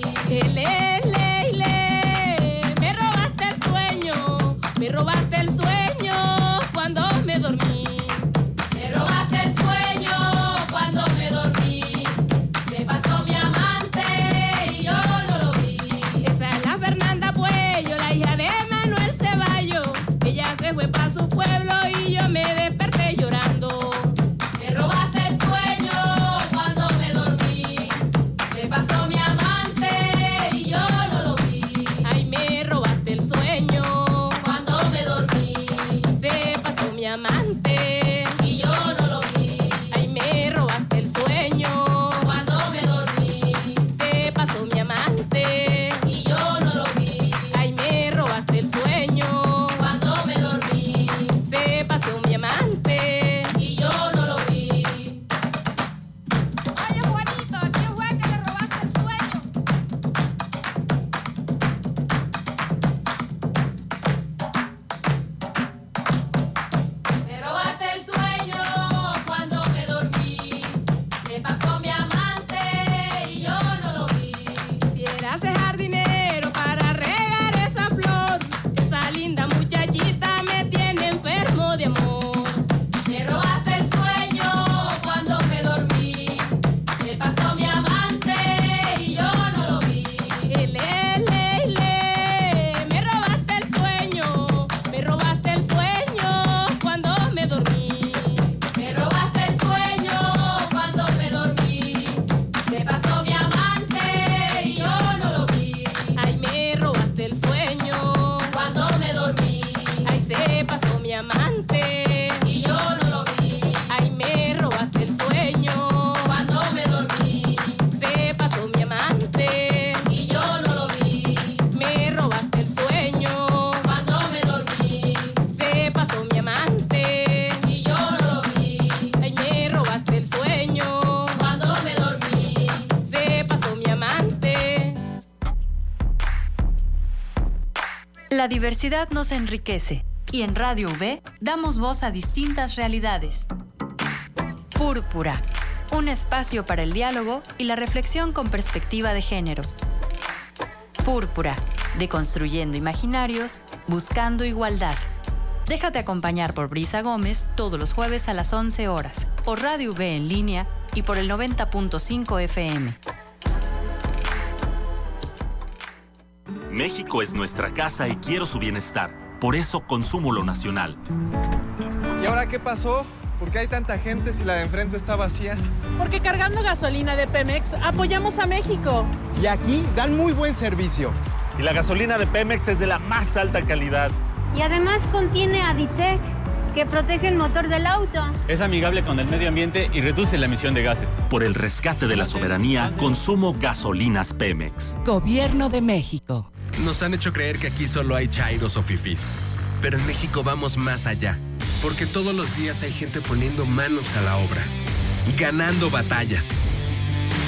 Me robaste el sueño. Me robaste el sueño cuando me dormí. Me robaste el sueño cuando me dormí. Se pasó mi amante y yo no lo vi. Esa es la Fernanda Puello, la hija de Manuel Ceballos. Ella se fue para su pueblo y yo me desperté llorando. Me robaste el sueño cuando me dormí. Se pasó mi amante y yo no lo vi. Ay, me robaste el sueño cuando me dormí. Se pasó mi amante y yo no lo vi. Ay, me robaste el sueño cuando me dormí. Se pasó mi amante y yo no lo vi. Ay, me robaste el sueño cuando me dormí. Se pasó mi amante y yo no lo vi. Oye, Juanito, ¿a quién fue que le robaste el sueño? Me robaste el sueño cuando me dormí. Se pasó mi amante y yo no lo vi. Quisiera ser jardinero para regar esa flor. Esa linda muchachita me tiene enfermo de amor. Me robaste el sueño cuando me dormí. Se pasó mi amante y yo no lo vi. Me robaste el sueño. Me robaste el sueño cuando me dormí. Me robaste el sueño cuando me dormí. Se pasó mi amante y yo no lo vi. Ay, me robaste el sueño cuando me dormí. Ay, se pasó mi amante y yo no lo vi. Ay, me robaste el sueño cuando me dormí. Se pasó mi amante y yo no lo vi. Me robaste el sueño cuando me dormí. Se pasó mi amante y yo no lo vi. Ay, me robaste el sueño cuando me dormí. Se pasó mi amante. La diversidad nos enriquece y en Radio V damos voz a distintas realidades. Púrpura, un espacio para el diálogo y la reflexión con perspectiva de género. Púrpura, deconstruyendo imaginarios, buscando igualdad. Déjate acompañar por Brisa Gómez todos los jueves a las 11 horas, por Radio V en línea y por el 90.5 FM. México es nuestra casa y quiero su bienestar. Por eso consumo lo nacional. ¿Y ahora qué pasó? ¿Por qué hay tanta gente si la de enfrente está vacía? Porque cargando gasolina de Pemex apoyamos a México. Y aquí dan muy buen servicio. Y la gasolina de Pemex es de la más alta calidad. Y además contiene Aditec, que protege el motor del auto. Es amigable con el medio ambiente y reduce la emisión de gases. Por el rescate de la soberanía, consumo gasolinas Pemex. Gobierno de México. Nos han hecho creer que aquí solo hay chairos o fifís. Pero en México vamos más allá. Porque todos los días hay gente poniendo manos a la obra. Ganando batallas.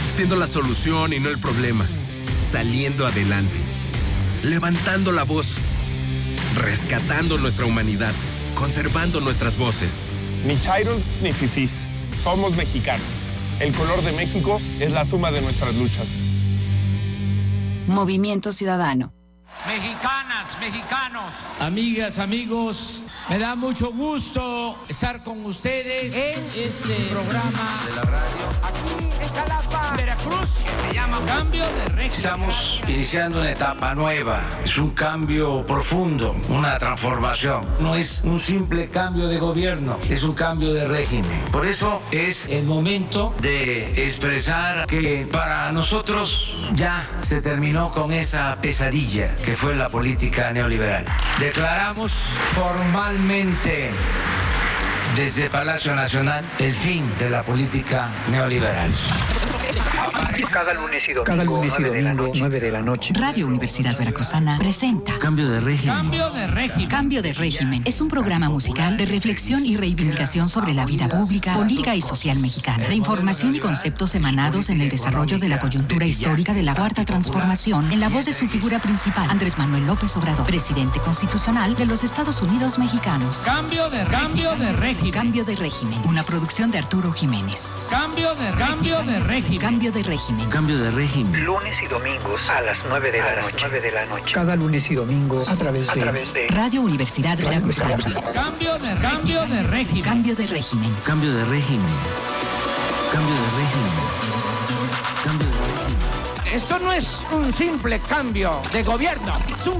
siendo la solución y no el problema, saliendo adelante, levantando la voz, rescatando nuestra humanidad, conservando nuestras voces. Ni chairos ni fifís, somos mexicanos. El color de México es la suma de nuestras luchas. Movimiento Ciudadano. Mexicanas, mexicanos, amigas, amigos, me da mucho gusto estar con ustedes en este programa de la radio aquí en Jalapa, Veracruz, que se llama Cambio de Régimen. Estamos iniciando una etapa nueva, es un cambio profundo, una transformación. No es un simple cambio de gobierno, es un cambio de régimen. Por eso es el momento de expresar que para nosotros ya se terminó con esa pesadilla que fue la política neoliberal. Declaramos formalmente desde Palacio Nacional el fin de la política neoliberal. Cada lunes y domingo, 9 de la noche. Radio Universidad Veracruzana presenta Cambio de régimen. Cambio de régimen. Cambio de régimen es un programa musical de reflexión y reivindicación sobre la vida pública, política y social mexicana, de información y conceptos emanados en el desarrollo de la coyuntura histórica de la Cuarta Transformación, en la voz de su figura principal, Andrés Manuel López Obrador, presidente constitucional de los Estados Unidos mexicanos. Cambio de régimen. Cambio de régimen. Una producción de Arturo Jiménez. Cambio de régimen. Cambio de régimen. Cambio de régimen. Lunes y domingos a las 9 de la noche. Cada lunes y domingo a través de Radio Universidad Veracruzana. Cambio de régimen. Cambio de régimen. Cambio de régimen. Cambio de régimen. Cambio de régimen. Esto no es un simple cambio de gobierno. Es un